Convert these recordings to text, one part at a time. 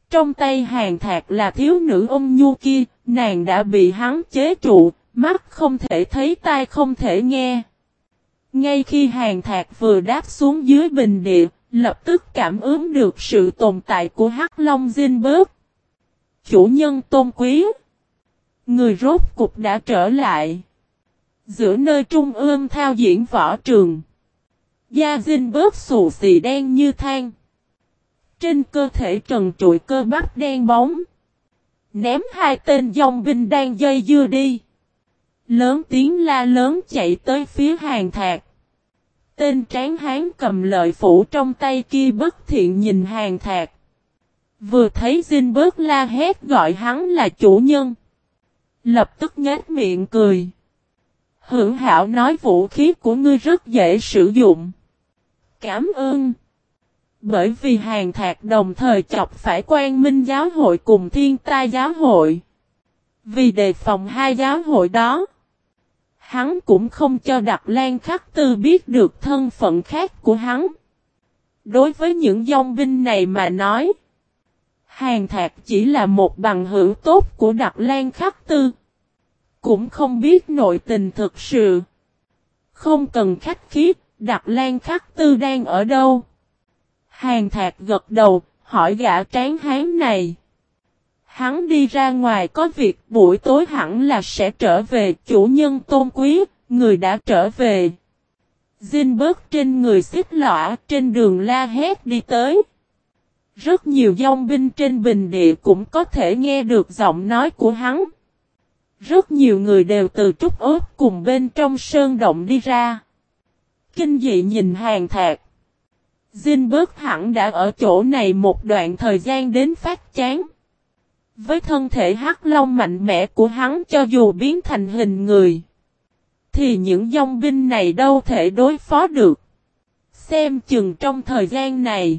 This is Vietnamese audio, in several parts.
Trong tay Hàn Thạc là thiếu nữ ôn nhu kia, nàng đã bị hắn chế trụ, mắt không thể thấy tai không thể nghe. Ngay khi Hàn Thạc vừa đáp xuống dưới bình địa, lập tức cảm ứng được sự tồn tại của Hắc Long Zinberg. Chủ nhân tôn quý. Người rốt cục đã trở lại. Giữa nơi trung ương thao diễn võ trường. Da Zinberg xù xì đen như than. Trên cơ thể trần trụi cơ bắp đen bóng. Ném hai tên dòng binh đang dây dưa đi. Lớn tiếng la lớn chạy tới phía Hàn Thạc. Tên tráng hán cầm lợi phủ trong tay kia bất thiện nhìn Hàn Thạc. Vừa thấy Zinberg la hét gọi hắn là chủ nhân. Lập tức nhếch miệng cười. Hữu Hảo nói vũ khí của ngươi rất dễ sử dụng. Cảm ơn. Bởi vì Hàn Thạc đồng thời chọc phải Quang Minh giáo hội cùng Thiên Tai giáo hội. Vì đề phòng hai giáo hội đó, hắn cũng không cho Đặc Lan Khắc Tư biết được thân phận khác của hắn. Đối với những dòng binh này mà nói, Hàn Thạc chỉ là một bằng hữu tốt của Đặc Lan Khắc Tư. Cũng không biết nội tình thực sự. Không cần khách khí, Đặc Lan Khắc Tư đang ở đâu? Hàn Thạc gật đầu, hỏi gã tráng hán này. Hắn đi ra ngoài có việc, buổi tối hẳn là sẽ trở về. Chủ nhân tôn quý, người đã trở về. Zinberg trên người xích lõa, trên đường la hét đi tới. Rất nhiều dòng binh trên bình địa cũng có thể nghe được giọng nói của hắn. Rất nhiều người đều từ trúc ốt cùng bên trong sơn động đi ra. Kinh dị nhìn Hàn Thạc. Zinberg hẳn đã ở chỗ này một đoạn thời gian đến phát chán. Với thân thể hắc long mạnh mẽ của hắn, cho dù biến thành hình người, thì những dòng binh này đâu thể đối phó được. Xem chừng trong thời gian này,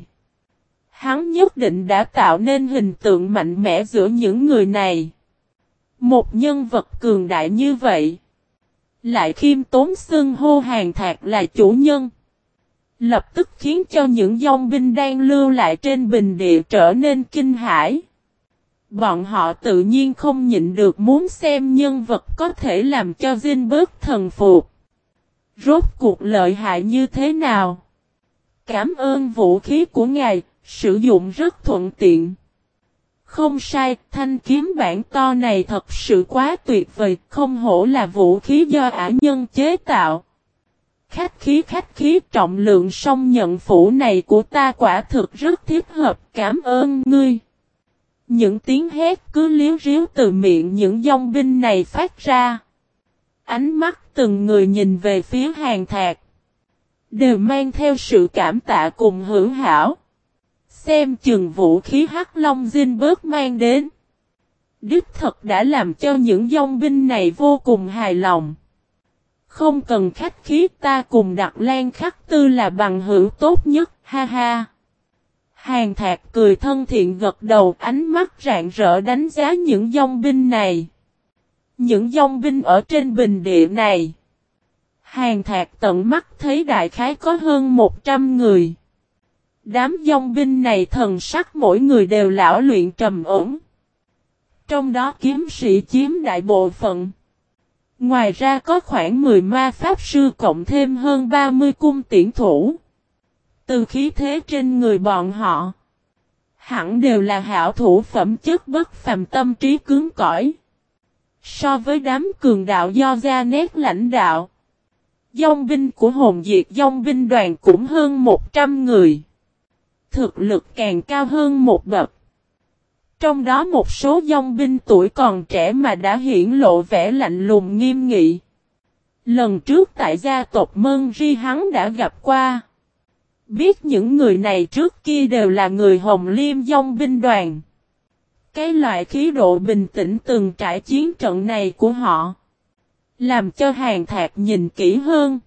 hắn nhất định đã tạo nên hình tượng mạnh mẽ giữa những người này. Một nhân vật cường đại như vậy, lại khiêm tốn xưng hô Hàn Thạc là chủ nhân, lập tức khiến cho những dòng binh đang lưu lại trên bình địa trở nên kinh hãi. Bọn họ tự nhiên không nhịn được muốn xem nhân vật có thể làm cho Zinberg thần phục. Rốt cuộc lợi hại như thế nào? Cảm ơn vũ khí của ngài, sử dụng rất thuận tiện. Không sai, thanh kiếm bản to này thật sự quá tuyệt vời, không hổ là vũ khí do ả nhân chế tạo. Khách khí, trọng lượng song nhận phủ này của ta quả thực rất thích hợp, cảm ơn ngươi. Những tiếng hét cứ líu ríu từ miệng những dòng binh này phát ra. Ánh mắt từng người nhìn về phía Hàn Thạc, đều mang theo sự cảm tạ cùng hữu hảo. Xem chừng vũ khí Hắc Long Zinberg mang đến, đích thật đã làm cho những dòng binh này vô cùng hài lòng. Không cần khách khí, ta cùng Đặc Lan Khắc Tư là bằng hữu tốt nhất, ha ha. Hàn Thạc cười thân thiện gật đầu, ánh mắt rạng rỡ đánh giá những dòng binh này. Những dòng binh ở trên bình địa này, Hàn Thạc tận mắt thấy đại khái có hơn 100 người. Đám dòng binh này thần sắc mỗi người đều lão luyện trầm ổn. Trong đó kiếm sĩ chiếm đại bộ phận. Ngoài ra có khoảng 10 ma pháp sư cộng thêm hơn 30 cung tiễn thủ. Từ khí thế trên người bọn họ, hẳn đều là hảo thủ phẩm chất bất phàm, tâm trí cứng cỏi. So với đám cường đạo do Janet lãnh đạo, dòng binh của hồn diệt dòng binh đoàn cũng hơn 100 người. Thực lực càng cao hơn một bậc. Trong đó một số dòng binh tuổi còn trẻ mà đã hiển lộ vẻ lạnh lùng nghiêm nghị. Lần trước tại gia tộc Mân Ri hắn đã gặp qua. Biết những người này trước kia đều là người Hồng Liêm dòng binh đoàn. Cái loại khí độ bình tĩnh từng trải chiến trận này của họ, làm cho Hàn Thạc nhìn kỹ hơn.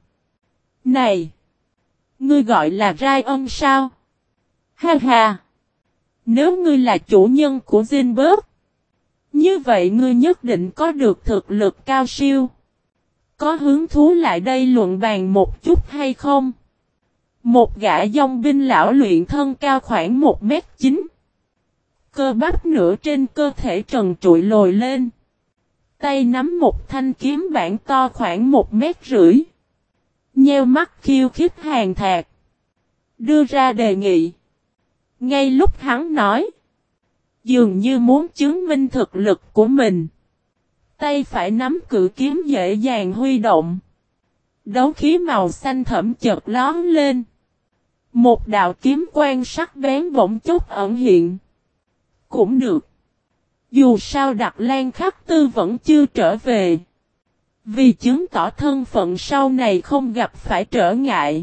Này! Ngươi gọi là Ryan sao? Ha ha! Nếu ngươi là chủ nhân của Zinberg, như vậy ngươi nhất định có được thực lực cao siêu. Có hứng thú lại đây luận bàn một chút hay không? Một gã dòng binh lão luyện thân cao khoảng 1m9. cơ bắp nửa trên cơ thể trần trụi lồi lên. Tay nắm một thanh kiếm bản to khoảng 1,5 mét. Nheo mắt khiêu khích Hàn Thạc. Đưa ra đề nghị. Ngay lúc hắn nói. Dường như muốn chứng minh thực lực của mình. Tay phải nắm cự kiếm dễ dàng huy động. Đấu khí màu xanh thẫm chợt lóe lên. Một đạo kiếm quang sắc bén bỗng chốc ẩn hiện. Cũng được. Dù sao Đặc Lan Khắc Tư vẫn chưa trở về. Vì chứng tỏ thân phận sau này không gặp phải trở ngại.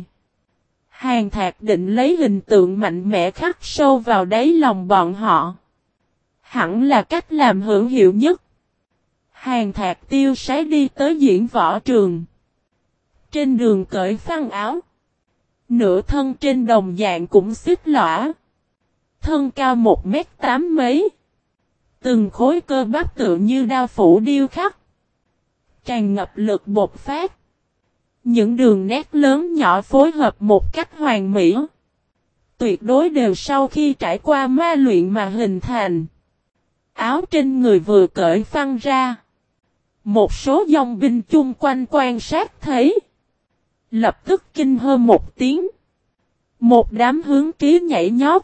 Hàn Thạc định lấy hình tượng mạnh mẽ khắc sâu vào đáy lòng bọn họ. Hẳn là cách làm hữu hiệu nhất. Hàn Thạc tiêu sái đi tới diễn võ trường. Trên đường cởi phăng áo. Nửa thân trên đồng dạng cũng xích lõa. Thân cao 1,8 m mấy. Từng khối cơ bắp tựa như đao phủ điêu khắc. Tràn ngập lực bộc phát. Những đường nét lớn nhỏ phối hợp một cách hoàn mỹ. Tuyệt đối đều sau khi trải qua ma luyện mà hình thành. Áo trên người vừa cởi phăng ra. Một số dòng binh chung quanh quan sát thấy. Lập tức kinh hô một tiếng. Một đám hướng trí nhảy nhót.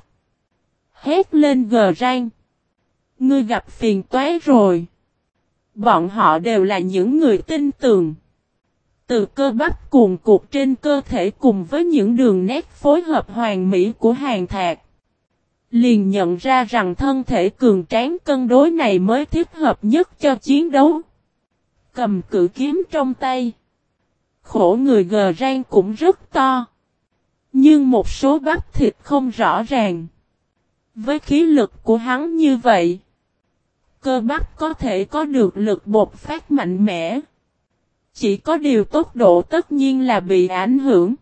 Hét lên gờ rang. Ngươi gặp phiền toái rồi. Bọn họ đều là những người tin tưởng. Từ cơ bắp cuồn cuộn trên cơ thể cùng với những đường nét phối hợp hoàn mỹ của Hàn Thạc. Liền nhận ra rằng thân thể cường tráng cân đối này mới thích hợp nhất cho chiến đấu. Cầm cự kiếm trong tay. Khổ người gờ rang cũng rất to. Nhưng một số bắp thịt không rõ ràng. Với khí lực của hắn như vậy. Cơ bắp có thể có được lực bộc phát mạnh mẽ. Chỉ có điều tốc độ tất nhiên là bị ảnh hưởng.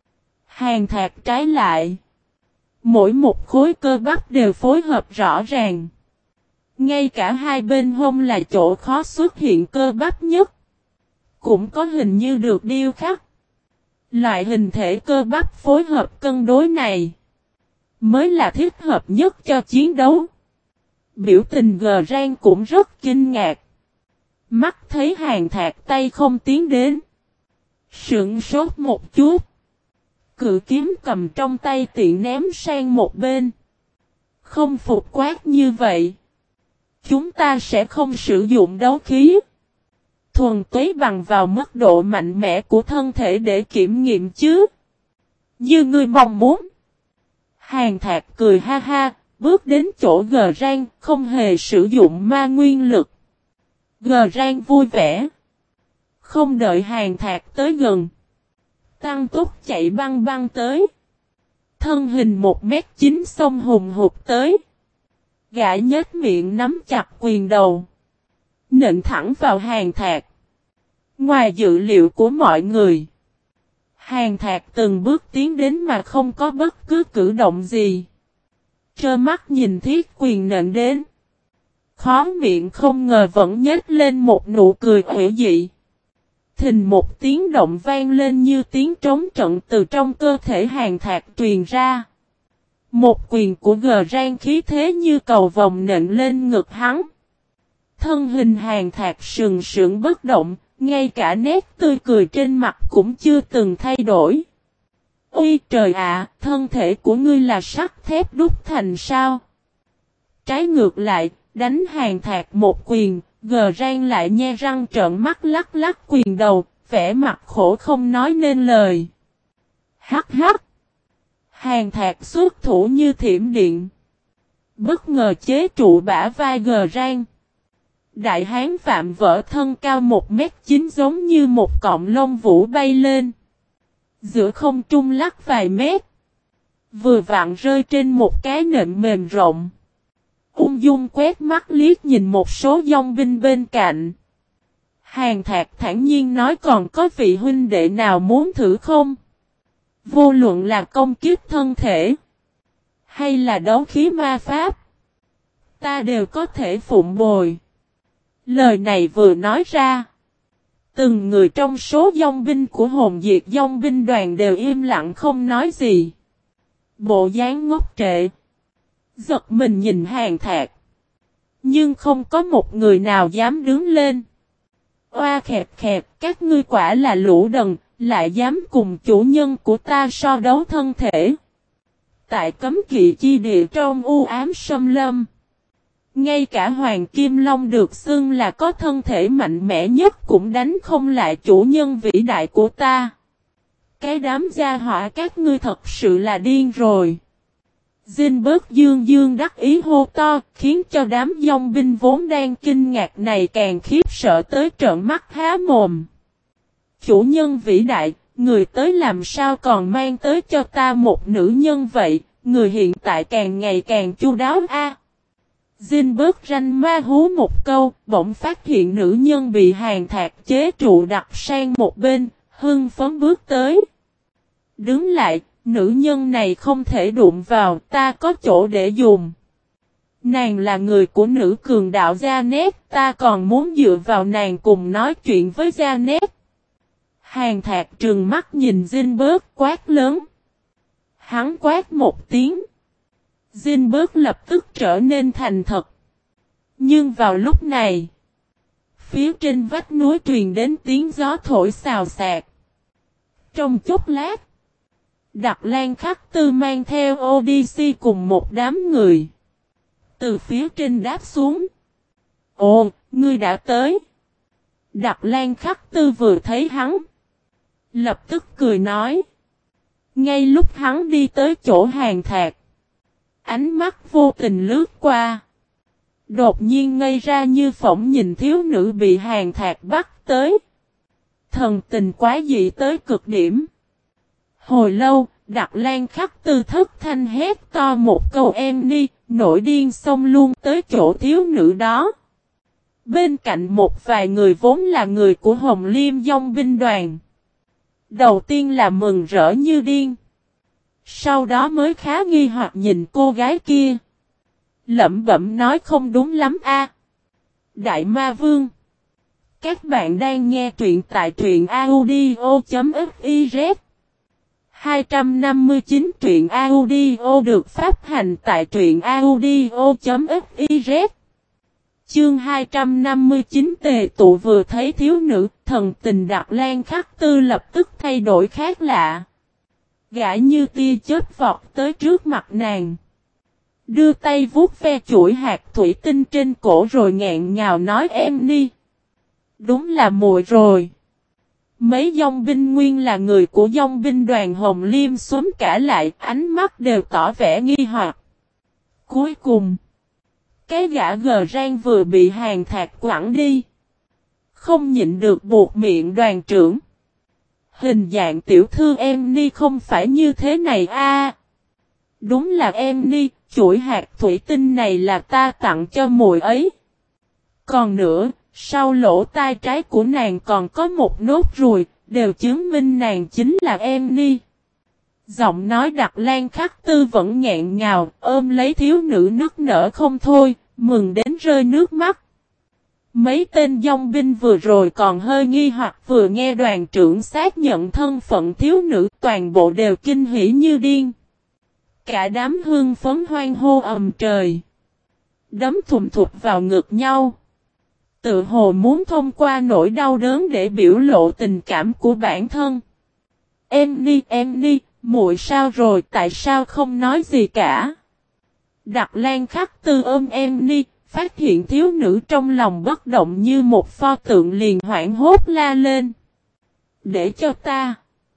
Hàn Thạc trái lại. Mỗi một khối cơ bắp đều phối hợp rõ ràng. Ngay cả hai bên hông là chỗ khó xuất hiện cơ bắp nhất. Cũng có hình như được điêu khắc. Loại hình thể cơ bắp phối hợp cân đối này. Mới là thích hợp nhất cho chiến đấu. Biểu tình gờ rang cũng rất kinh ngạc. Mắt thấy Hàn Thạc tay không tiến đến. Sững sốt một chút. Cự kiếm cầm trong tay tiện ném sang một bên. Không phục quát như vậy. Chúng ta sẽ không sử dụng đấu khí. Thuần túy bằng vào mức độ mạnh mẽ của thân thể để kiểm nghiệm chứ. Như ngươi mong muốn. Hàn Thạc cười ha ha, bước đến chỗ gờ rang, không hề sử dụng ma nguyên lực. Gờ rang vui vẻ. Không đợi Hàn Thạc tới gần. Tăng tốc chạy băng băng tới. Thân hình 1,9 m xông hùng hụt tới. Gã nhếch miệng nắm chặt quyền đầu. Nện thẳng vào Hàn Thạc. Ngoài dự liệu của mọi người. Hàn Thạc từng bước tiến đến mà không có bất cứ cử động gì. Trơ mắt nhìn thiết quyền nện đến. Khóe miệng không ngờ vẫn nhếch lên một nụ cười hữu dị. Thình một tiếng động vang lên như tiếng trống trận từ trong cơ thể Hàn Thạc truyền ra. Một quyền của gờ rang khí thế như cầu vồng nện lên ngực hắn. Thân hình Hàn Thạc sừng sững bất động, ngay cả nét tươi cười trên mặt cũng chưa từng thay đổi. Ôi trời ạ, thân thể của ngươi là sắt thép đúc thành sao? Trái ngược lại, đánh Hàn Thạc một quyền, gờ rang lại nhe răng trợn mắt lắc lắc quyền đầu, vẻ mặt khổ không nói nên lời. Hắc hắc. Hàn Thạc xuất thủ như thiểm điện. Bất ngờ chế trụ bả vai gờ rang. Đại hán Phạm vỡ thân cao 1,9 m giống như một cọng lông vũ bay lên. Giữa không trung lắc vài mét. Vừa vặn rơi trên một cái nệm mềm rộng. Ung dung quét mắt liếc nhìn một số dòng binh bên cạnh. Hàn Thạc thản nhiên nói còn có vị huynh đệ nào muốn thử không? Vô luận là công kích thân thể. Hay là đấu khí ma pháp. Ta đều có thể phụng bồi. Lời này vừa nói ra. Từng người trong số dòng binh của hồn diệt dòng binh đoàn đều im lặng không nói gì. Bộ dáng ngốc trệ. Giật mình nhìn Hàn Thạc. Nhưng không có một người nào dám đứng lên. Oa khẹp khẹp, các ngươi quả là lũ đần, lại dám cùng chủ nhân của ta so đấu thân thể. Tại cấm kỵ chi địa trong u ám xâm lâm. Ngay cả Hoàng Kim Long được xưng là có thân thể mạnh mẽ nhất cũng đánh không lại chủ nhân vĩ đại của ta. Cái đám gia hỏa các ngươi thật sự là điên rồi. Zinberg dương dương đắc ý hô to, khiến cho đám dòng binh vốn đang kinh ngạc này càng khiếp sợ tới trợn mắt há mồm. Chủ nhân vĩ đại, người tới làm sao còn mang tới cho ta một nữ nhân vậy, người hiện tại càng ngày càng chu đáo a. Zinberg ranh ma hú một câu, bỗng phát hiện nữ nhân bị Hàn Thạc chế trụ đặt sang một bên, hưng phấn bước tới. Đứng lại, nữ nhân này không thể đụng vào, ta có chỗ để dùng. Nàng là người của nữ cường đạo Janet, ta còn muốn dựa vào nàng cùng nói chuyện với Janet. Hàn Thạc trừng mắt nhìn Zinberg quát lớn. Hắn quát một tiếng. Zinberg lập tức trở nên thành thật. Nhưng vào lúc này, phía trên vách núi truyền đến tiếng gió thổi xào xạc. Trong chốc lát, Đặc Lan Khắc Tư mang theo Odyssey cùng một đám người. Từ phía trên đáp xuống. Ồ, ngươi đã tới. Đặc Lan Khắc Tư vừa thấy hắn, lập tức cười nói. Ngay lúc hắn đi tới chỗ Hàn Thạc, ánh mắt vô tình lướt qua. Đột nhiên ngây ra như phỏng nhìn thiếu nữ bị Hàn Thạc bắt tới. Thần tình quá dị tới cực điểm. Hồi lâu, Đặc Lan Khắc Tư thất thanh hét to một câu em đi, nổi điên xông luôn tới chỗ thiếu nữ đó. Bên cạnh một vài người vốn là người của Hồng Liêm Dòng binh đoàn. Đầu tiên là mừng rỡ như điên. Sau đó mới khá nghi hoặc nhìn cô gái kia. Lẩm bẩm nói không đúng lắm a. Đại Ma Vương. Các bạn đang nghe truyện tại truyện audio.fiz. 259 truyện audio được phát hành tại truyện audio.fiz. Chương 259 tề tụ vừa thấy thiếu nữ, thần tình Đặc Lan Khắc Tư lập tức thay đổi khác lạ. Gã như tia chớp vọt tới trước mặt nàng. Đưa tay vuốt ve chuỗi hạt thủy tinh trên cổ rồi nghẹn ngào nói em đi. Đúng là muội rồi. Mấy dòng binh nguyên là người của dòng binh đoàn Hồng Liêm xuống cả lại, ánh mắt đều tỏ vẻ nghi hoặc. Cuối cùng, cái gã gờ rang vừa bị Hàn Thạc quẳng đi. Không nhịn được buộc miệng đoàn trưởng. Hình dạng tiểu thư em ni không phải như thế này a. Đúng là em ni, chuỗi hạt thủy tinh này là ta tặng cho muội ấy. Còn nữa, sau lỗ tai trái của nàng còn có một nốt ruồi, đều chứng minh nàng chính là em ni. Giọng nói Đặc Lan Khắc Tư vẫn nghẹn ngào, ôm lấy thiếu nữ nức nở không thôi, mừng đến rơi nước mắt. Mấy tên dòng binh vừa rồi còn hơi nghi hoặc vừa nghe đoàn trưởng xác nhận thân phận thiếu nữ, toàn bộ đều kinh hỉ như điên. Cả đám hương phấn hoan hô ầm trời. Đấm thùm thụt vào ngực nhau. Tự hồ muốn thông qua nỗi đau đớn để biểu lộ tình cảm của bản thân. Em đi, muội sao rồi, tại sao không nói gì cả? Đặc Lan Khắc Tư ôm em đi, phát hiện thiếu nữ trong lòng bất động như một pho tượng liền hoảng hốt la lên. Để cho ta.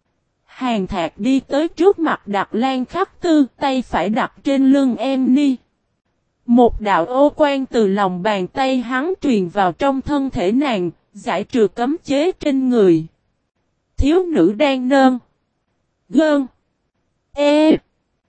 Hàn Thạc đi tới trước mặt Đặc Lan Khắc Tư, tay phải đặt trên lưng em đi. Một đạo ô quan từ lòng bàn tay hắn truyền vào trong thân thể nàng, giải trừ cấm chế trên người. Thiếu nữ đang nơn. Gơn. Ê.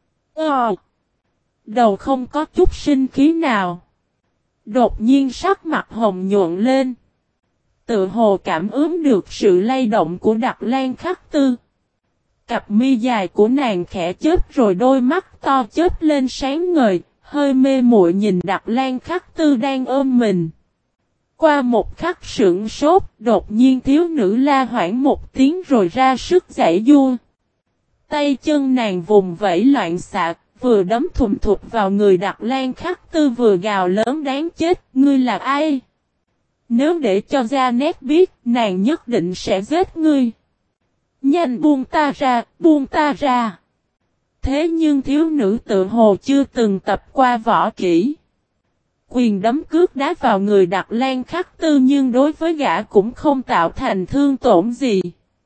Ờ. Đầu không có chút sinh khí nào. Đột nhiên sắc mặt hồng nhuận lên. Tự hồ cảm ứng được sự lay động của Đặc Lan Khắc Tư. Cặp mi dài của nàng khẽ chớp rồi đôi mắt to chớp lên sáng ngời, hơi mê muội nhìn Đặc Lan Khắc Tư đang ôm mình. Qua một khắc sững sốt, đột nhiên thiếu nữ la hoảng một tiếng rồi ra sức giãy giụa. Tay chân nàng vùng vẫy loạn xạ, vừa đấm thùm thụp vào người Đặc Lan Khắc Tư vừa gào lớn đáng chết, ngươi là ai? Nếu để cho Janet biết, nàng nhất định sẽ giết ngươi. Nhanh buông ta ra, buông ta ra. Thế nhưng thiếu nữ tự hồ chưa từng tập qua võ kỹ. Quyền đấm cước đá vào người Đặc Lan Khắc Tư nhưng đối với gã cũng không tạo thành thương tổn gì.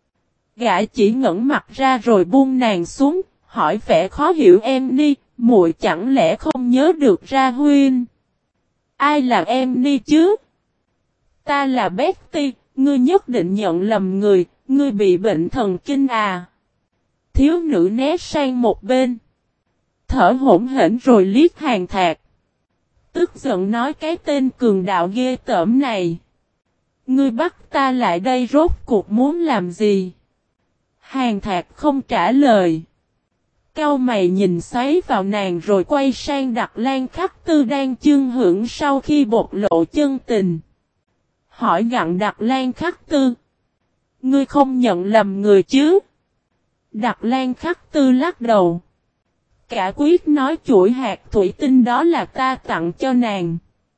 Gã chỉ ngẩng mặt ra rồi buông nàng xuống, hỏi vẻ khó hiểu em ni, muội chẳng lẽ không nhớ được ra huynh? Ai là em ni chứ? Ta là Betty, ngươi nhất định nhận lầm người, ngươi bị bệnh thần kinh à? Thiếu nữ né sang một bên. Thở hổn hển rồi liếc Hàn Thạc. Tức giận nói cái tên cường đạo ghê tởm này. Ngươi bắt ta lại đây rốt cuộc muốn làm gì? Hàn Thạc không trả lời. Cau mày nhìn xoáy vào nàng rồi quay sang Đặc Lan Khắc Tư đang chương hưởng sau khi bộc lộ chân tình. Hỏi gặng Đặc Lan Khắc Tư. Ngươi không nhận lầm người chứ? Đặc Lan Khắc Tư lắc đầu. Cả quyết nói chuỗi hạt thủy tinh đó là ta tặng cho nàng.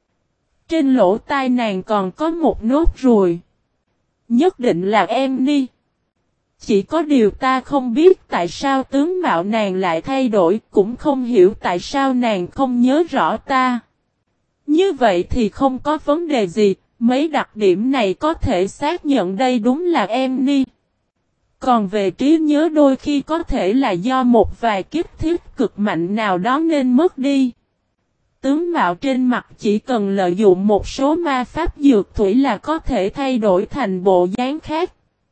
Trên lỗ tai nàng còn có một nốt ruồi. Nhất định là em đi. Chỉ có điều ta không biết tại sao tướng mạo nàng lại thay đổi, cũng không hiểu tại sao nàng không nhớ rõ ta. Như vậy thì không có vấn đề gì, mấy đặc điểm này có thể xác nhận đây đúng là em đi. Còn về trí nhớ đôi khi có thể là do một vài kiếp thiết cực mạnh nào đó nên mất đi. Tướng mạo trên mặt chỉ cần lợi dụng một số ma pháp dược thủy là có thể thay đổi thành bộ dáng khác.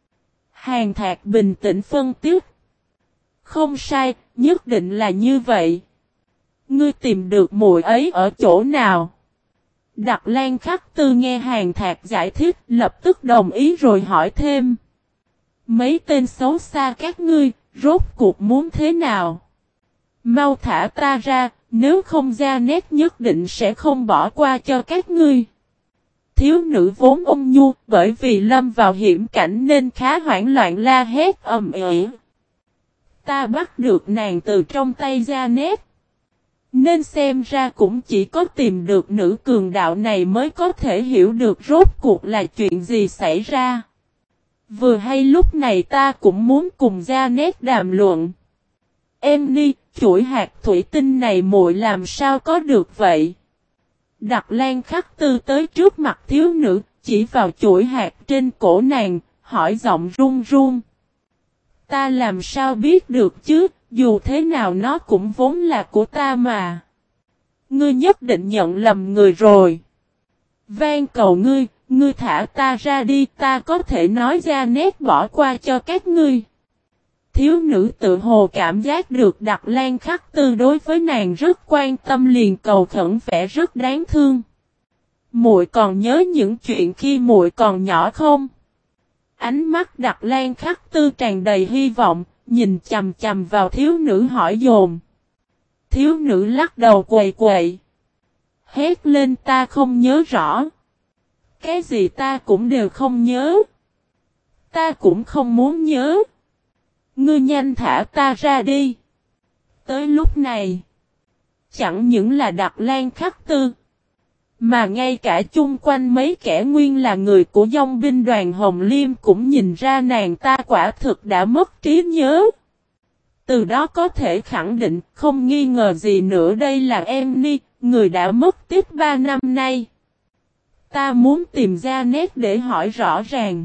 Hàn Thạc bình tĩnh phân tích. Không sai, nhất định là như vậy. Ngươi tìm được muội ấy ở chỗ nào? Đặc Lan Khắc Tư nghe Hàn Thạc giải thích lập tức đồng ý rồi hỏi thêm. Mấy tên xấu xa các ngươi, rốt cuộc muốn thế nào? Mau thả ta ra, nếu không Janet nhất định sẽ không bỏ qua cho các ngươi. Thiếu nữ vốn ôn nhu, bởi vì lâm vào hiểm cảnh nên khá hoảng loạn la hét ầm ĩ. Ta bắt được nàng từ trong tay Janet. Nên xem ra cũng chỉ có tìm được nữ cường đạo này mới có thể hiểu được rốt cuộc là chuyện gì xảy ra. Vừa hay lúc này ta cũng muốn cùng Janet đàm luận. Em đi, chuỗi hạt thủy tinh này muội làm sao có được vậy? Đặc Lan Khắc Tư tới trước mặt thiếu nữ, chỉ vào chuỗi hạt trên cổ nàng, hỏi giọng run run. Ta làm sao biết được chứ, dù thế nào nó cũng vốn là của ta mà. Ngươi nhất định nhận lầm người rồi. Van cầu ngươi, ngươi thả ta ra đi, ta có thể nói ra nét bỏ qua cho các ngươi. Thiếu nữ tự hồ cảm giác được Đặc Lan Khắc Tư đối với nàng rất quan tâm liền cầu khẩn vẻ rất đáng thương. Muội còn nhớ những chuyện khi muội còn nhỏ không? Ánh mắt Đặc Lan Khắc Tư tràn đầy hy vọng, nhìn chằm chằm vào thiếu nữ hỏi dồn. Thiếu nữ lắc đầu quậy quậy. Hét lên ta không nhớ rõ. Cái gì ta cũng đều không nhớ. Ta cũng không muốn nhớ. Ngươi nhanh thả ta ra đi. Tới lúc này, chẳng những là Đặc Lan Khắc Tư, mà ngay cả chung quanh mấy kẻ nguyên là người của dòng binh đoàn Hồng Liêm cũng nhìn ra nàng ta quả thực đã mất trí nhớ. Từ đó có thể khẳng định không nghi ngờ gì nữa đây là em Ni, người đã mất tiếp 3 năm nay. Ta muốn tìm ra nét để hỏi rõ ràng.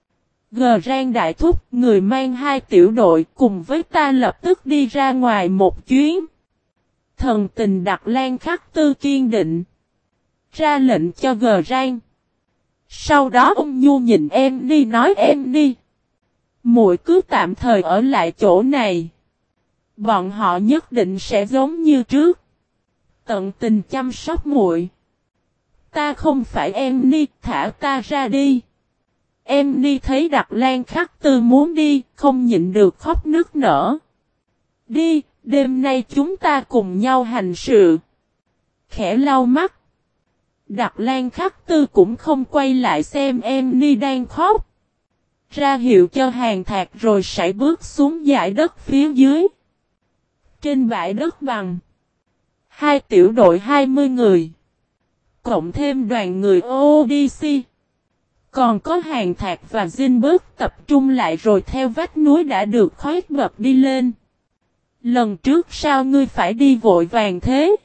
Gờ Rang đại thúc, người mang 2 tiểu đội cùng với ta lập tức đi ra ngoài một chuyến. Thần tình Đặc Lan Khắc Tư kiên định. Ra lệnh cho Gờ Rang. Sau đó ông Nhu nhìn em đi nói em đi. Muội cứ tạm thời ở lại chỗ này. Bọn họ nhất định sẽ giống như trước. Tận tình chăm sóc muội. Ta không phải em đi, thả ta ra đi. Em đi thấy Đặc Lan Khắc Tư muốn đi, không nhịn được khóc nức nở. Đi, đêm nay chúng ta cùng nhau hành sự. Khẽ lau mắt. Đặc Lan Khắc Tư cũng không quay lại xem em Ni đang khóc. Ra hiệu cho Hàn Thạc rồi sải bước xuống dải đất phía dưới. Trên bãi đất bằng, hai tiểu đội 20 người, cộng thêm đoàn người ODC. Còn có Hàn Thạc và Zinberg tập trung lại rồi theo vách núi đã được khoét bập đi lên. Lần trước sao ngươi phải đi vội vàng thế?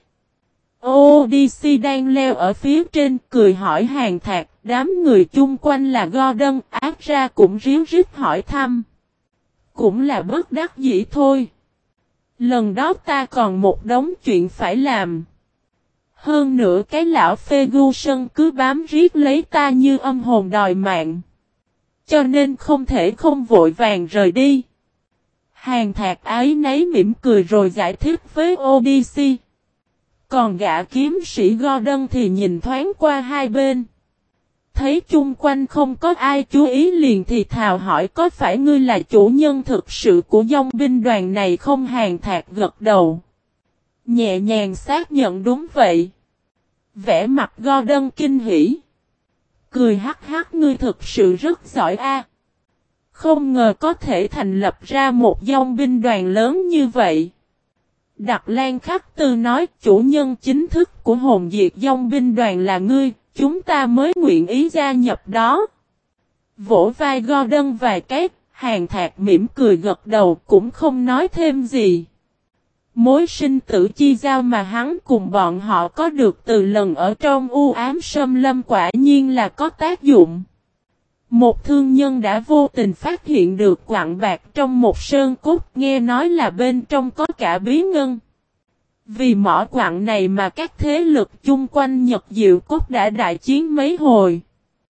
ODC đang leo ở phía trên cười hỏi Hàn Thạc, đám người chung quanh là Gordon, ác ra cũng ríu rít hỏi thăm. Cũng là bất đắc dĩ thôi. Lần đó ta còn một đống chuyện phải làm. Hơn nữa cái lão Ferguson cứ bám riết lấy ta như âm hồn đòi mạng. Cho nên không thể không vội vàng rời đi. Hàn Thạc ái nấy mỉm cười rồi giải thích với ODC. Còn gã kiếm sĩ Gordon thì nhìn thoáng qua hai bên. Thấy chung quanh không có ai chú ý liền thì thào hỏi có phải ngươi là chủ nhân thực sự của dòng binh đoàn này không? Hàn Thạc gật đầu. Nhẹ nhàng xác nhận đúng vậy. Vẻ mặt Gordon kinh hỉ. Cười hắc hắc, ngươi thực sự rất giỏi a. Không ngờ có thể thành lập ra một dòng binh đoàn lớn như vậy. Đặc Lan Khắc Tư nói chủ nhân chính thức của hồn diệt dòng binh đoàn là ngươi, chúng ta mới nguyện ý gia nhập đó. Vỗ vai Gordon vài cái, Hàn Thạc mỉm cười gật đầu cũng không nói thêm gì. Mối sinh tử chi giao mà hắn cùng bọn họ có được từ lần ở trong u ám xâm lâm quả nhiên là có tác dụng. Một thương nhân đã vô tình phát hiện được quặng bạc trong một sơn cốt, nghe nói là bên trong có cả bí ngân. Vì mỏ quặng này mà các thế lực chung quanh Nhật Diệu Cốt đã đại chiến mấy hồi.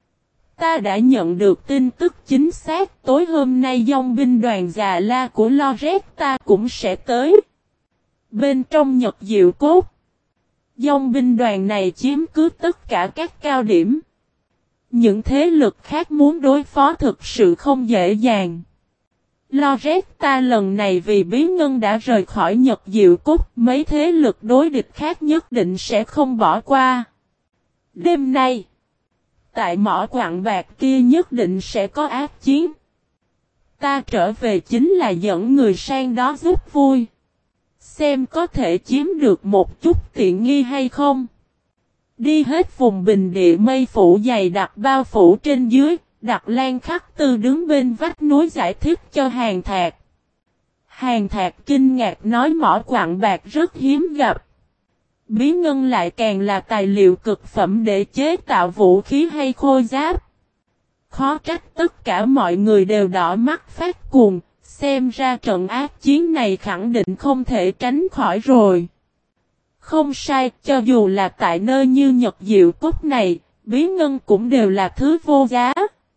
Ta đã nhận được tin tức chính xác, tối hôm nay dòng binh đoàn già la của Loret ta cũng sẽ tới. Bên trong Nhật Diệu Cốt, dòng binh đoàn này chiếm cứ tất cả các cao điểm. Những thế lực khác muốn đối phó thực sự không dễ dàng. Loret ta lần này vì bí ngân đã rời khỏi Nhật Diệu Cốt, mấy thế lực đối địch khác nhất định sẽ không bỏ qua. Đêm nay, tại mỏ quặng bạc kia nhất định sẽ có ác chiến. Ta trở về chính là dẫn người sang đó giúp vui. Xem có thể chiếm được một chút tiện nghi hay không. Đi hết vùng bình địa mây phủ dày đặc bao phủ trên dưới, Đặc Lan Khắc Tư đứng bên vách núi giải thích cho Hàn Thạc. Hàn Thạc kinh ngạc nói mỏ quặng bạc rất hiếm gặp. Bí ngân lại càng là tài liệu cực phẩm để chế tạo vũ khí hay khôi giáp. Khó trách tất cả mọi người đều đỏ mắt phát cuồng, xem ra trận ác chiến này khẳng định không thể tránh khỏi rồi. Không sai, cho dù là tại nơi như Nhật Diệu Cốt này, bí ngân cũng đều là thứ vô giá.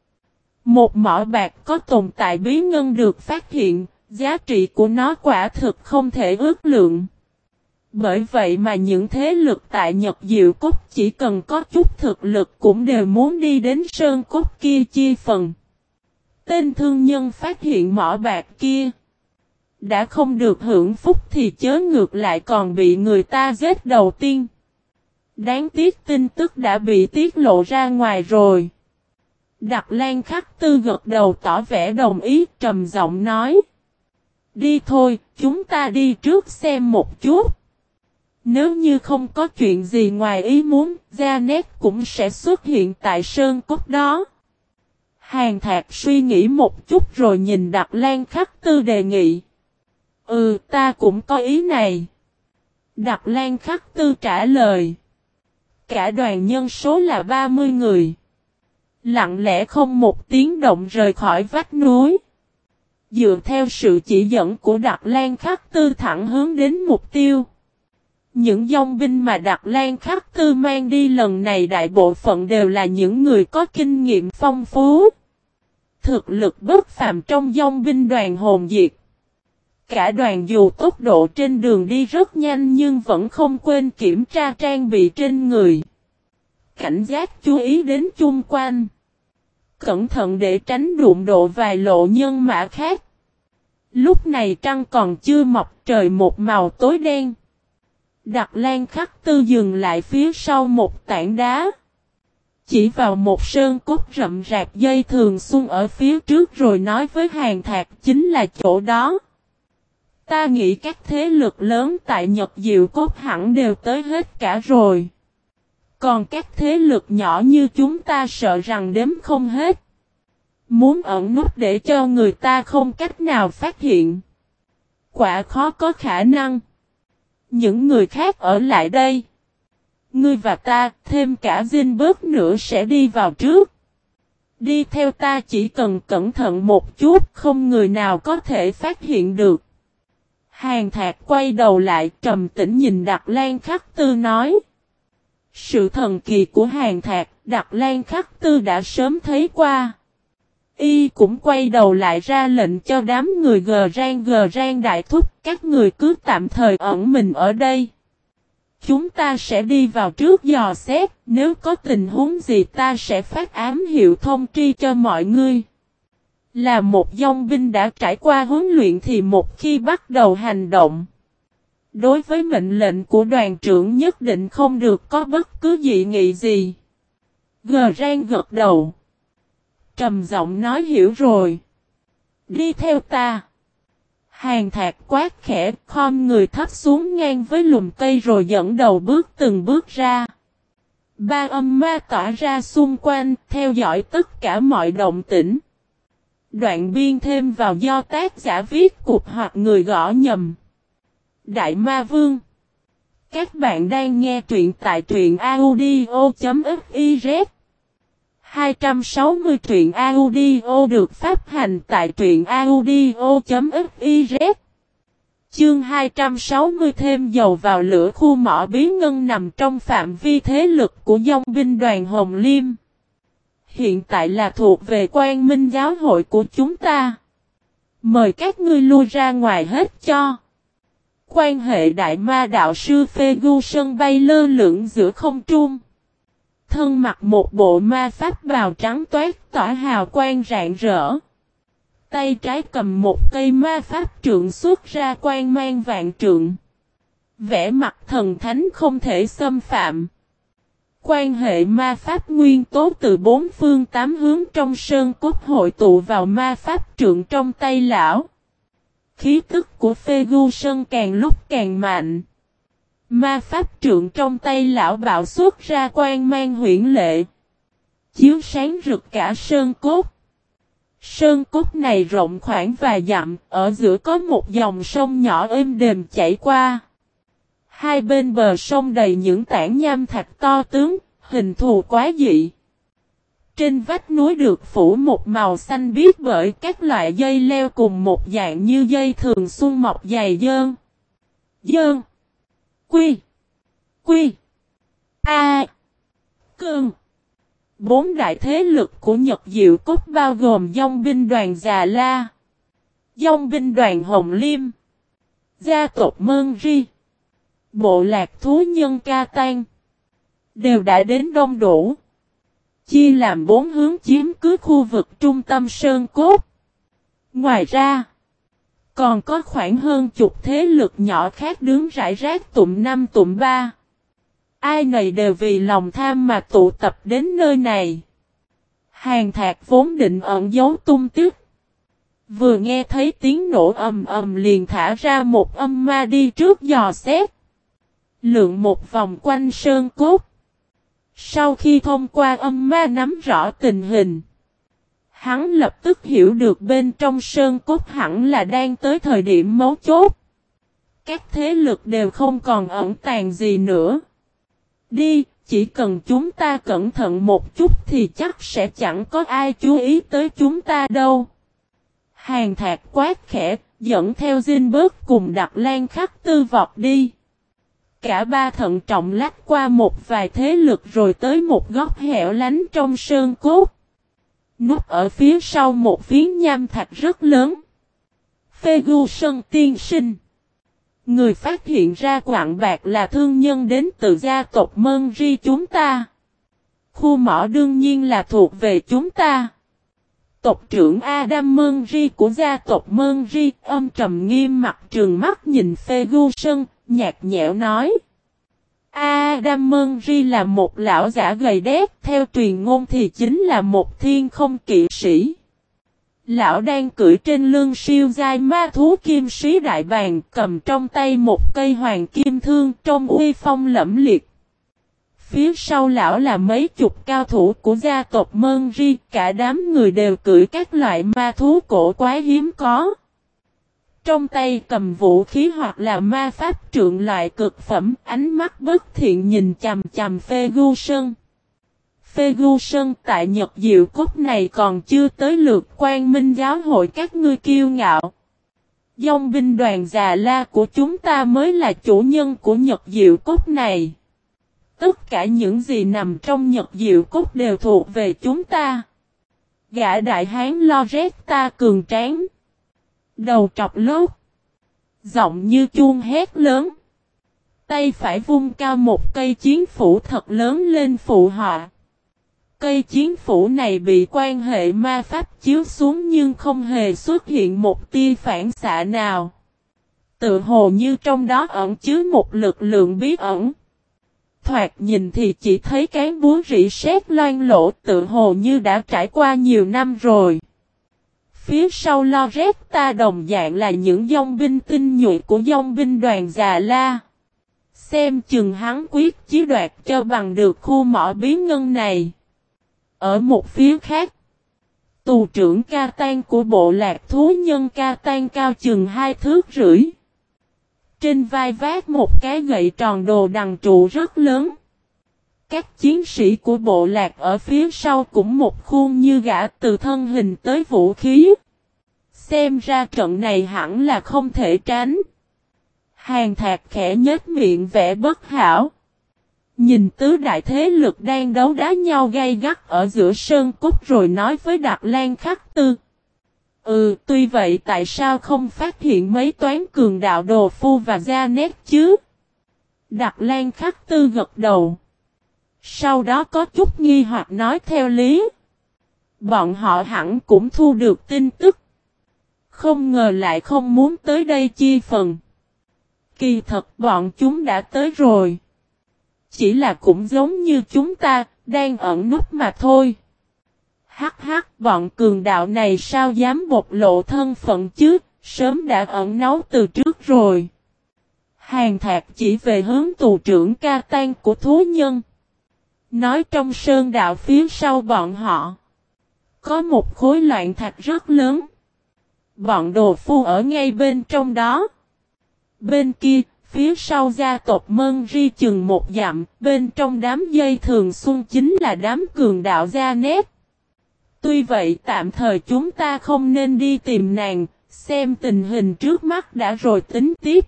Một mỏ bạc có tồn tại bí ngân được phát hiện, giá trị của nó quả thực không thể ước lượng. Bởi vậy mà những thế lực tại Nhật Diệu Cốt chỉ cần có chút thực lực cũng đều muốn đi đến sơn cốt kia chia phần. Tên thương nhân phát hiện mỏ bạc kia đã không được hưởng phúc thì chớ ngược lại còn bị người ta giết đầu tiên. Đáng tiếc tin tức đã bị tiết lộ ra ngoài rồi. Đặc Lan Khắc Tư gật đầu tỏ vẻ đồng ý, trầm giọng nói. Đi thôi, chúng ta đi trước xem một chút. Nếu như không có chuyện gì ngoài ý muốn, Janet cũng sẽ xuất hiện tại sơn cốt đó. Hàn Thạc suy nghĩ một chút rồi nhìn Đặc Lan Khắc Tư đề nghị. Ta cũng có ý này. Đặc Lan Khắc Tư trả lời. Cả đoàn nhân số là 30 người. Lặng lẽ không một tiếng động rời khỏi vách núi. Dựa theo sự chỉ dẫn của Đặc Lan Khắc Tư thẳng hướng đến mục tiêu. Những dòng binh mà Đặc Lan Khắc Tư mang đi lần này đại bộ phận đều là những người có kinh nghiệm phong phú. Thực lực bất phàm trong dòng binh đoàn hồn diệt. Cả đoàn dù tốc độ trên đường đi rất nhanh nhưng vẫn không quên kiểm tra trang bị trên người. Cảnh giác chú ý đến chung quanh. Cẩn thận để tránh đụng độ vài lộ nhân mã khác. Lúc này trăng còn chưa mọc, trời một màu tối đen. Đặc Lan Khắc Tư dừng lại phía sau một tảng đá. Chỉ vào một sơn cốt rậm rạp dây thường xuân ở phía trước rồi nói với Hàn Thạc chính là chỗ đó. Ta nghĩ các thế lực lớn tại Nhật Diệu Cốt hẳn đều tới hết cả rồi. Còn các thế lực nhỏ như chúng ta sợ rằng đếm không hết. Muốn ẩn núp để cho người ta không cách nào phát hiện. Quả khó có khả năng. Những người khác ở lại đây. Ngươi và ta, thêm cả Zinberg nữa sẽ đi vào trước. Đi theo ta chỉ cần cẩn thận một chút, không người nào có thể phát hiện được. Hàn Thạc quay đầu lại trầm tĩnh nhìn Đặc Lan Khắc Tư nói. Sự thần kỳ của Hàn Thạc, Đặc Lan Khắc Tư đã sớm thấy qua. Y cũng quay đầu lại ra lệnh cho đám người gờ rang đại thúc, các người cứ tạm thời ẩn mình ở đây. Chúng ta sẽ đi vào trước dò xét, nếu có tình huống gì ta sẽ phát ám hiệu thông tri cho mọi người. Là một dòng binh đã trải qua huấn luyện thì một khi bắt đầu hành động. Đối với mệnh lệnh của đoàn trưởng nhất định không được có bất cứ dị nghị gì. Gờ rang gật đầu. Trầm giọng nói hiểu rồi. Đi theo ta. Hàn Thạc quát khẽ khom người thấp xuống ngang với lùm cây rồi dẫn đầu bước từng bước ra. Ba âm ma tỏa ra xung quanh theo dõi tất cả mọi động tĩnh. Đoạn biên thêm vào do tác giả viết cục hoặc người gõ nhầm. Đại Ma Vương. Các bạn đang nghe truyện tại truyện audio.fiz 260 truyện audio được phát hành tại truyện audio.fiz. Chương 260 thêm dầu vào lửa. Khu mỏ bí ngân nằm trong phạm vi thế lực của dòng binh đoàn Hồng Liêm. Hiện tại là thuộc về Quang Minh giáo hội của chúng ta. Mời các ngươi lui ra ngoài hết cho. Quan hệ đại ma đạo sư Ferguson bay lơ lửng giữa không trung. Thân mặc một bộ ma pháp bào trắng toát tỏa hào quang rạng rỡ. Tay trái cầm một cây ma pháp trượng xuất ra quang mang vạn trượng. Vẻ mặt thần thánh không thể xâm phạm. Quan hệ ma pháp nguyên tố từ bốn phương tám hướng trong sơn cốt hội tụ vào ma pháp trượng trong tay lão. Khí tức của Ferguson càng lúc càng mạnh. Ma pháp trượng trong tay lão bạo xuất ra quang mang huyễn lệ. Chiếu sáng rực cả sơn cốt. Sơn cốt này rộng khoảng vài dặm, ở giữa có một dòng sông nhỏ êm đềm chảy qua. Hai bên bờ sông đầy những tảng nham thạch to tướng, hình thù quá dị. Trên vách núi được phủ một màu xanh biếc bởi các loại dây leo cùng một dạng như dây thường xuân mọc dày dơn. Dơn. Quy. Quy. A. Cương. Bốn đại thế lực của Nhật Diệu Cốt bao gồm dòng binh đoàn Già La, dòng binh đoàn Hồng Liêm, gia tộc Mơn Ri, bộ lạc thú nhân Ca Tan, đều đã đến đông đủ. Chia làm bốn hướng chiếm cứ khu vực trung tâm sơn cốt. Ngoài ra, còn có khoảng hơn chục thế lực nhỏ khác đứng rải rác tụm năm tụm ba. Ai nấy đều vì lòng tham mà tụ tập đến nơi này. Hàn Thạc vốn định ẩn giấu tung tích. Vừa nghe thấy tiếng nổ ầm ầm liền thả ra một âm ma đi trước dò xét. Lượn một vòng quanh sơn cốt. Sau khi thông qua âm ma nắm rõ tình hình, hắn lập tức hiểu được bên trong sơn cốt hẳn là đang tới thời điểm mấu chốt. Các thế lực đều không còn ẩn tàng gì nữa. Đi, chỉ cần chúng ta cẩn thận một chút thì chắc sẽ chẳng có ai chú ý tới chúng ta đâu. Hàn Thạc quát khẽ, dẫn theo Zinberg cùng Đặc Lan Khắc Tư vọt đi. Cả ba thận trọng lách qua một vài thế lực rồi tới một góc hẻo lánh trong sơn cốt. Núp ở phía sau một phiến nham thạch rất lớn. Ferguson tiên sinh. Người phát hiện ra quặng bạc là thương nhân đến từ gia tộc Mơn Ri chúng ta. Khu mỏ đương nhiên là thuộc về chúng ta. Tộc trưởng Adam Mơn Ri của gia tộc Mơn Ri âm trầm nghiêm mặt trừng mắt nhìn Ferguson, nhạt nhẽo nói. Adam Mơn Ri là một lão giả gầy đét, theo truyền ngôn thì chính là một thiên không kỵ sĩ. Lão đang cưỡi trên lưng siêu giai ma thú kim sĩ đại bàng, cầm trong tay một cây hoàng kim thương trong uy phong lẫm liệt. Phía sau lão là mấy chục cao thủ của gia tộc Mơn Ri, cả đám người đều cưỡi các loại ma thú cổ quái hiếm có. Trong tay cầm vũ khí hoặc là ma pháp trượng loại cực phẩm, ánh mắt bất thiện nhìn chằm chằm Ferguson. Ferguson, tại Nhật Diệu Cốt này còn chưa tới lượt Quang Minh giáo hội các ngươi kiêu ngạo. Dòng binh đoàn già la của chúng ta mới là chủ nhân của Nhật Diệu Cốt này. Tất cả những gì nằm trong Nhật Diệu Cốt đều thuộc về chúng ta. Gã đại hán Loretta cường tráng, đầu trọc lốt, giọng như chuông hét lớn. Tay phải vung cao một cây chiến phủ thật lớn lên phụ họa. Cây chiến phủ này bị quan hệ ma pháp chiếu xuống nhưng không hề xuất hiện một tia phản xạ nào. Tự hồ như trong đó ẩn chứa một lực lượng bí ẩn. Thoạt nhìn thì chỉ thấy cán búa rỉ sét loang lổ, tự hồ như đã trải qua nhiều năm rồi. Phía sau Loretta đồng dạng là những dòng binh tinh nhuệ của dòng binh đoàn già la. Xem chừng hắn quyết chí đoạt cho bằng được khu mỏ bí ngân này. Ở một phía khác, tù trưởng Catan của bộ lạc thú nhân Catan cao chừng 2 thước rưỡi. Trên vai vác một cái gậy tròn đồ đằng trụ rất lớn. Các chiến sĩ của bộ lạc ở phía sau cũng một khuôn như gã, từ thân hình tới vũ khí. Xem ra trận này hẳn là không thể tránh. Hàn Thạc khẽ nhếch miệng vẻ bất hảo. Nhìn tứ đại thế lực đang đấu đá nhau gay gắt ở giữa sơn cốt rồi nói với Đặc Lan Khắc Tư. Tuy vậy tại sao không phát hiện mấy toán cường đạo đồ phu và gia nét chứ? Đặc Lan Khắc Tư gật đầu. Sau đó có chút nghi hoặc nói theo lý. Bọn họ hẳn cũng thu được tin tức. Không ngờ lại không muốn tới đây chia phần. Kỳ thật bọn chúng đã tới rồi. Chỉ là cũng giống như chúng ta, đang ẩn núp mà thôi. Hắc, bọn cường đạo này sao dám bộc lộ thân phận chứ, sớm đã ẩn náu từ trước rồi. Hàn Thạc chỉ về hướng tù trưởng Catan của thú nhân. Nói trong sơn đạo phía sau bọn họ, có một khối loạn thạch rất lớn. Bọn đồ phu ở ngay bên trong đó. Bên kia, phía sau gia tộc Mơn Ri chừng một dặm, bên trong đám dây thường xuân chính là đám cường đạo gia nét. Tuy vậy tạm thời chúng ta không nên đi tìm nàng, xem tình hình trước mắt đã rồi tính tiếp.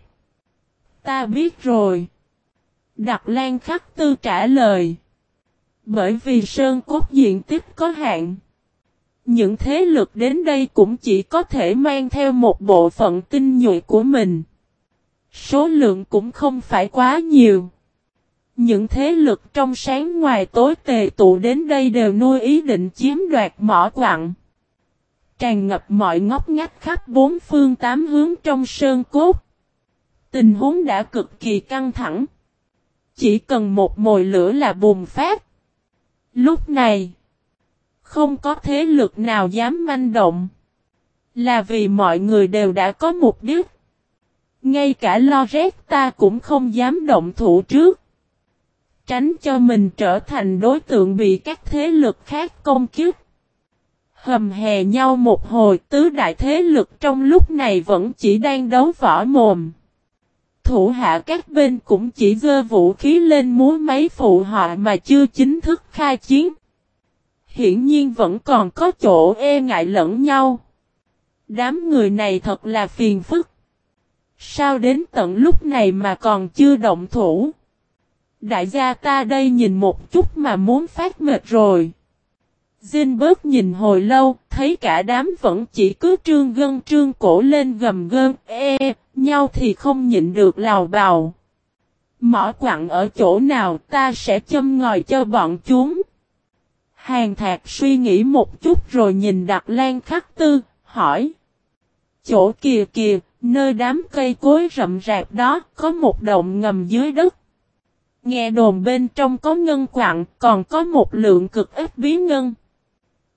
Ta biết rồi. Đặc Lan Khắc Tư trả lời. Bởi vì sơn cốt diện tích có hạn. Những thế lực đến đây cũng chỉ có thể mang theo một bộ phận tinh nhuệ của mình. Số lượng cũng không phải quá nhiều. Những thế lực trong sáng ngoài tối tề tụ đến đây đều nuôi ý định chiếm đoạt mỏ quặng. Tràn ngập mọi ngóc ngách khắp bốn phương tám hướng trong sơn cốt. Tình huống đã cực kỳ căng thẳng. Chỉ cần một mồi lửa là bùng phát. Lúc này, không có thế lực nào dám manh động. Là vì mọi người đều đã có mục đích. Ngay cả Loretta cũng không dám động thủ trước. Tránh cho mình trở thành đối tượng bị các thế lực khác công kích. Hầm hè nhau một hồi, tứ đại thế lực trong lúc này vẫn chỉ đang đấu võ mồm. Thủ hạ các bên cũng chỉ giơ vũ khí lên múa máy phụ họa mà chưa chính thức khai chiến. Hiển nhiên vẫn còn có chỗ e ngại lẫn nhau. Đám người này thật là phiền phức. Sao đến tận lúc này mà còn chưa động thủ? Đại gia ta đây nhìn một chút mà muốn phát mệt rồi. Zinberg nhìn hồi lâu, thấy cả đám vẫn chỉ cứ trương gân trương cổ lên gầm gơn, nhau thì không nhịn được lào bào. Mỏ quặng ở chỗ nào ta sẽ châm ngòi cho bọn chúng. Hàn Thạc suy nghĩ một chút rồi nhìn Đặc Lan Khắc Tư, hỏi. Chỗ kìa kìa, nơi đám cây cối rậm rạp đó, có một động ngầm dưới đất. Nghe đồn bên trong có ngân quặng, còn có một lượng cực ít bí ngân.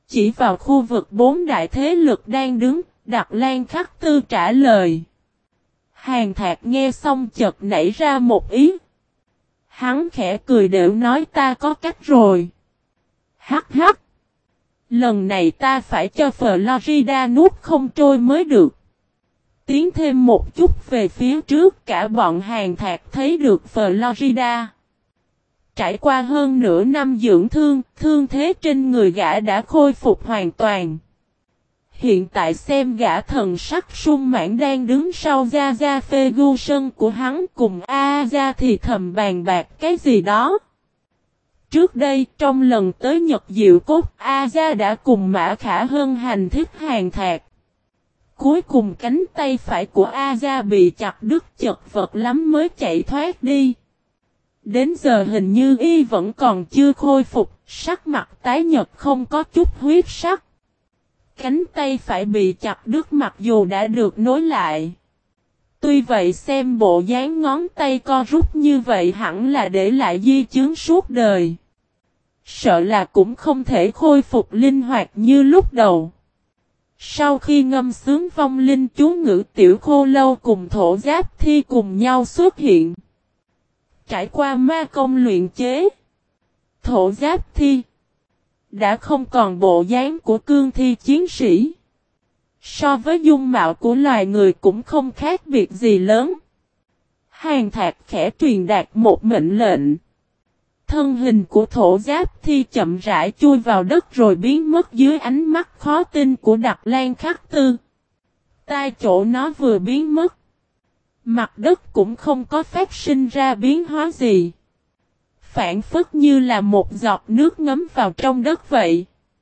Chỉ vào khu vực 4 đại thế lực đang đứng, Đặt Lan Khắc Tư trả lời. Hàn Thạc nghe xong chợt nảy ra một ý. Hắn khẽ cười đểu nói ta có cách rồi. Hắc hắc. Lần này ta phải cho Florida nuốt không trôi mới được. Tiến thêm một chút về phía trước cả bọn Hàn Thạc thấy được Florida. Trải qua hơn nửa năm dưỡng thương, thương thế trên người gã đã khôi phục hoàn toàn. Hiện tại xem gã thần sắc sung mãn đang đứng sau Gia Gia Ferguson của hắn cùng Aaja thì thầm bàn bạc cái gì đó. Trước đây, trong lần tới Nhật Diệu Cốt, Aaja đã cùng Mã Khả Hân hành thích Hàn Thạc. Cuối cùng cánh tay phải của Aaja bị chặt đứt chật vật lắm mới chạy thoát đi. Đến giờ hình như y vẫn còn chưa khôi phục, sắc mặt tái nhợt không có chút huyết sắc. Cánh tay phải bị chặt đứt mặc dù đã được nối lại. Tuy vậy xem bộ dáng ngón tay co rút như vậy hẳn là để lại di chứng suốt đời. Sợ là cũng không thể khôi phục linh hoạt như lúc đầu. Sau khi ngâm sướng vong linh chú ngữ Tiểu Khô Lâu cùng Thổ Giáp Thi cùng nhau xuất hiện. Trải qua ma công luyện chế, Thổ Giáp Thi đã không còn bộ dáng của cương thi chiến sĩ. So với dung mạo của loài người cũng không khác biệt gì lớn. Hàn Thạc khẽ truyền đạt một mệnh lệnh. Thân hình của Thổ Giáp Thi chậm rãi chui vào đất rồi biến mất dưới ánh mắt khó tin của Đặt Lan Khắc Tư. Tai chỗ nó vừa biến mất, mặt đất cũng không có phát sinh ra biến hóa gì. Phản phất như là một giọt nước ngấm vào trong đất vậy.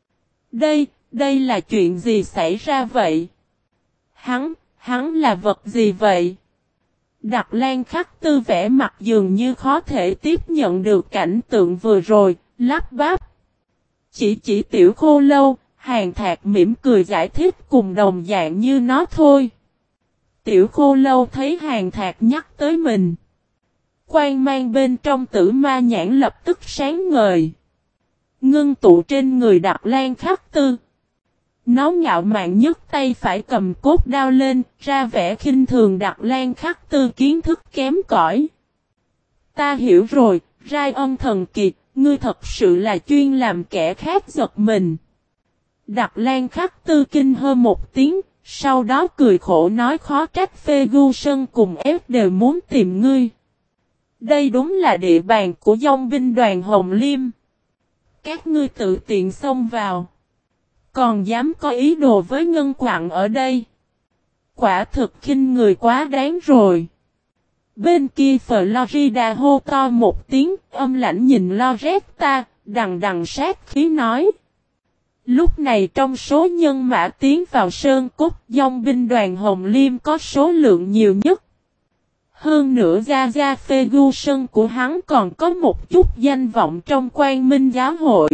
Đây là chuyện gì xảy ra vậy? Hắn là vật gì vậy? Đặt Lan Khắc Tư vẻ mặt dường như khó thể tiếp nhận được cảnh tượng vừa rồi, lắp bắp. Chỉ Tiểu Khô Lâu, Hàn Thạc mỉm cười giải thích cùng đồng dạng như nó thôi. Tiểu Khô Lâu thấy Hàn Thạc nhắc tới mình. Quang mang bên trong Tử Ma nhãn lập tức sáng ngời. Ngưng tụ trên người Đặt Lan Khắc Tư. Nó ngạo mạn nhấc tay phải cầm cốt đao lên, ra vẻ khinh thường Đặt Lan Khắc Tư kiến thức kém cỏi. Ta hiểu rồi, Rai Ân thần kiệt, ngươi thật sự là chuyên làm kẻ khác giật mình. Đặt Lan Khắc Tư kinh hơ một tiếng, sau đó cười khổ nói khó trách Ferguson cùng ép đều muốn tìm ngươi. Đây đúng là địa bàn của dòng binh đoàn Hồng Liêm. Các ngươi tự tiện xông vào. Còn dám có ý đồ với Ngân Quặng ở đây. Quả thực khinh người quá đáng rồi. Bên kia Florida hô to một tiếng, âm lãnh nhìn Loretta, đằng sát khí nói. Lúc này trong số nhân mã tiến vào Sơn Cốt, dòng binh đoàn Hồng Liêm có số lượng nhiều nhất. Hơn nữa Gia Gia Ferguson của hắn còn có một chút danh vọng trong Quang Minh giáo hội.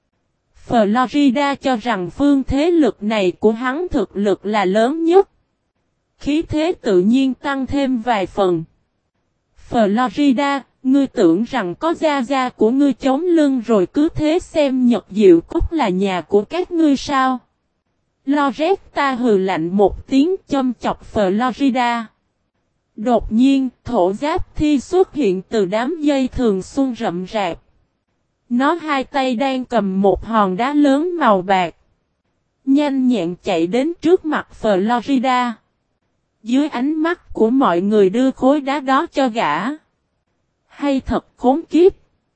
Florida cho rằng phương thế lực này của hắn thực lực là lớn nhất. Khí thế tự nhiên tăng thêm vài phần. Florida, ngươi tưởng rằng có Gia Gia của ngươi chống lưng rồi cứ thế xem Nhật Diệu Cốt là nhà của các ngươi sao? Loretta hừ lạnh một tiếng châm chọc Florida. Đột nhiên, Thổ Giáp Thi xuất hiện từ đám dây thường xuân rậm rạp. Nó hai tay đang cầm một hòn đá lớn màu bạc. Nhanh nhẹn chạy đến trước mặt Florida. Dưới ánh mắt của mọi người đưa khối đá đó cho gã. Hay thật khốn kiếp.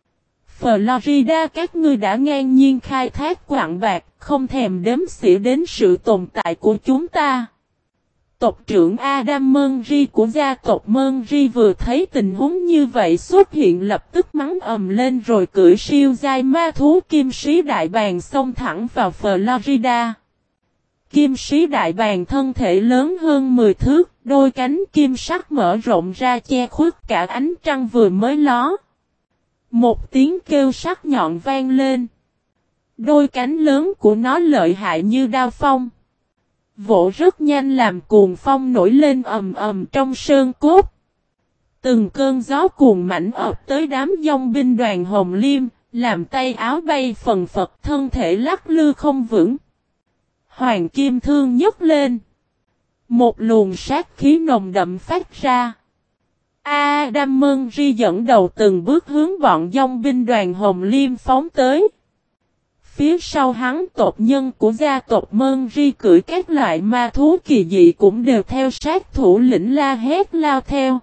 Florida các ngươi đã ngang nhiên khai thác quặng bạc, không thèm đếm xỉa đến sự tồn tại của chúng ta. Tộc trưởng Adam Murray của gia tộc Murray vừa thấy tình huống như vậy xuất hiện lập tức mắng ầm lên rồi cưỡi siêu giai ma thú kim sĩ đại bàng xông thẳng vào Florida. Kim sĩ đại bàng thân thể lớn hơn 10 thước, đôi cánh kim sắc mở rộng ra che khuất cả ánh trăng vừa mới ló. Một tiếng kêu sắc nhọn vang lên. Đôi cánh lớn của nó lợi hại như đao phong. Vỗ rất nhanh làm cuồng phong nổi lên ầm ầm trong sơn cốt. Từng cơn gió cuồng mãnh ập tới đám dòng binh đoàn Hồng Liêm, Làm tay áo bay phần phật, thân thể lắc lư không vững. Hoàng kim thương nhấc lên. Một luồng sát khí nồng đậm phát ra. Adam Mân-ri dẫn đầu từng bước hướng bọn dòng binh đoàn Hồng Liêm phóng tới. Phía sau hắn tộc nhân của gia tộc Mân-ri cưỡi các loại ma thú kỳ dị cũng đều theo sát thủ lĩnh la hét lao theo.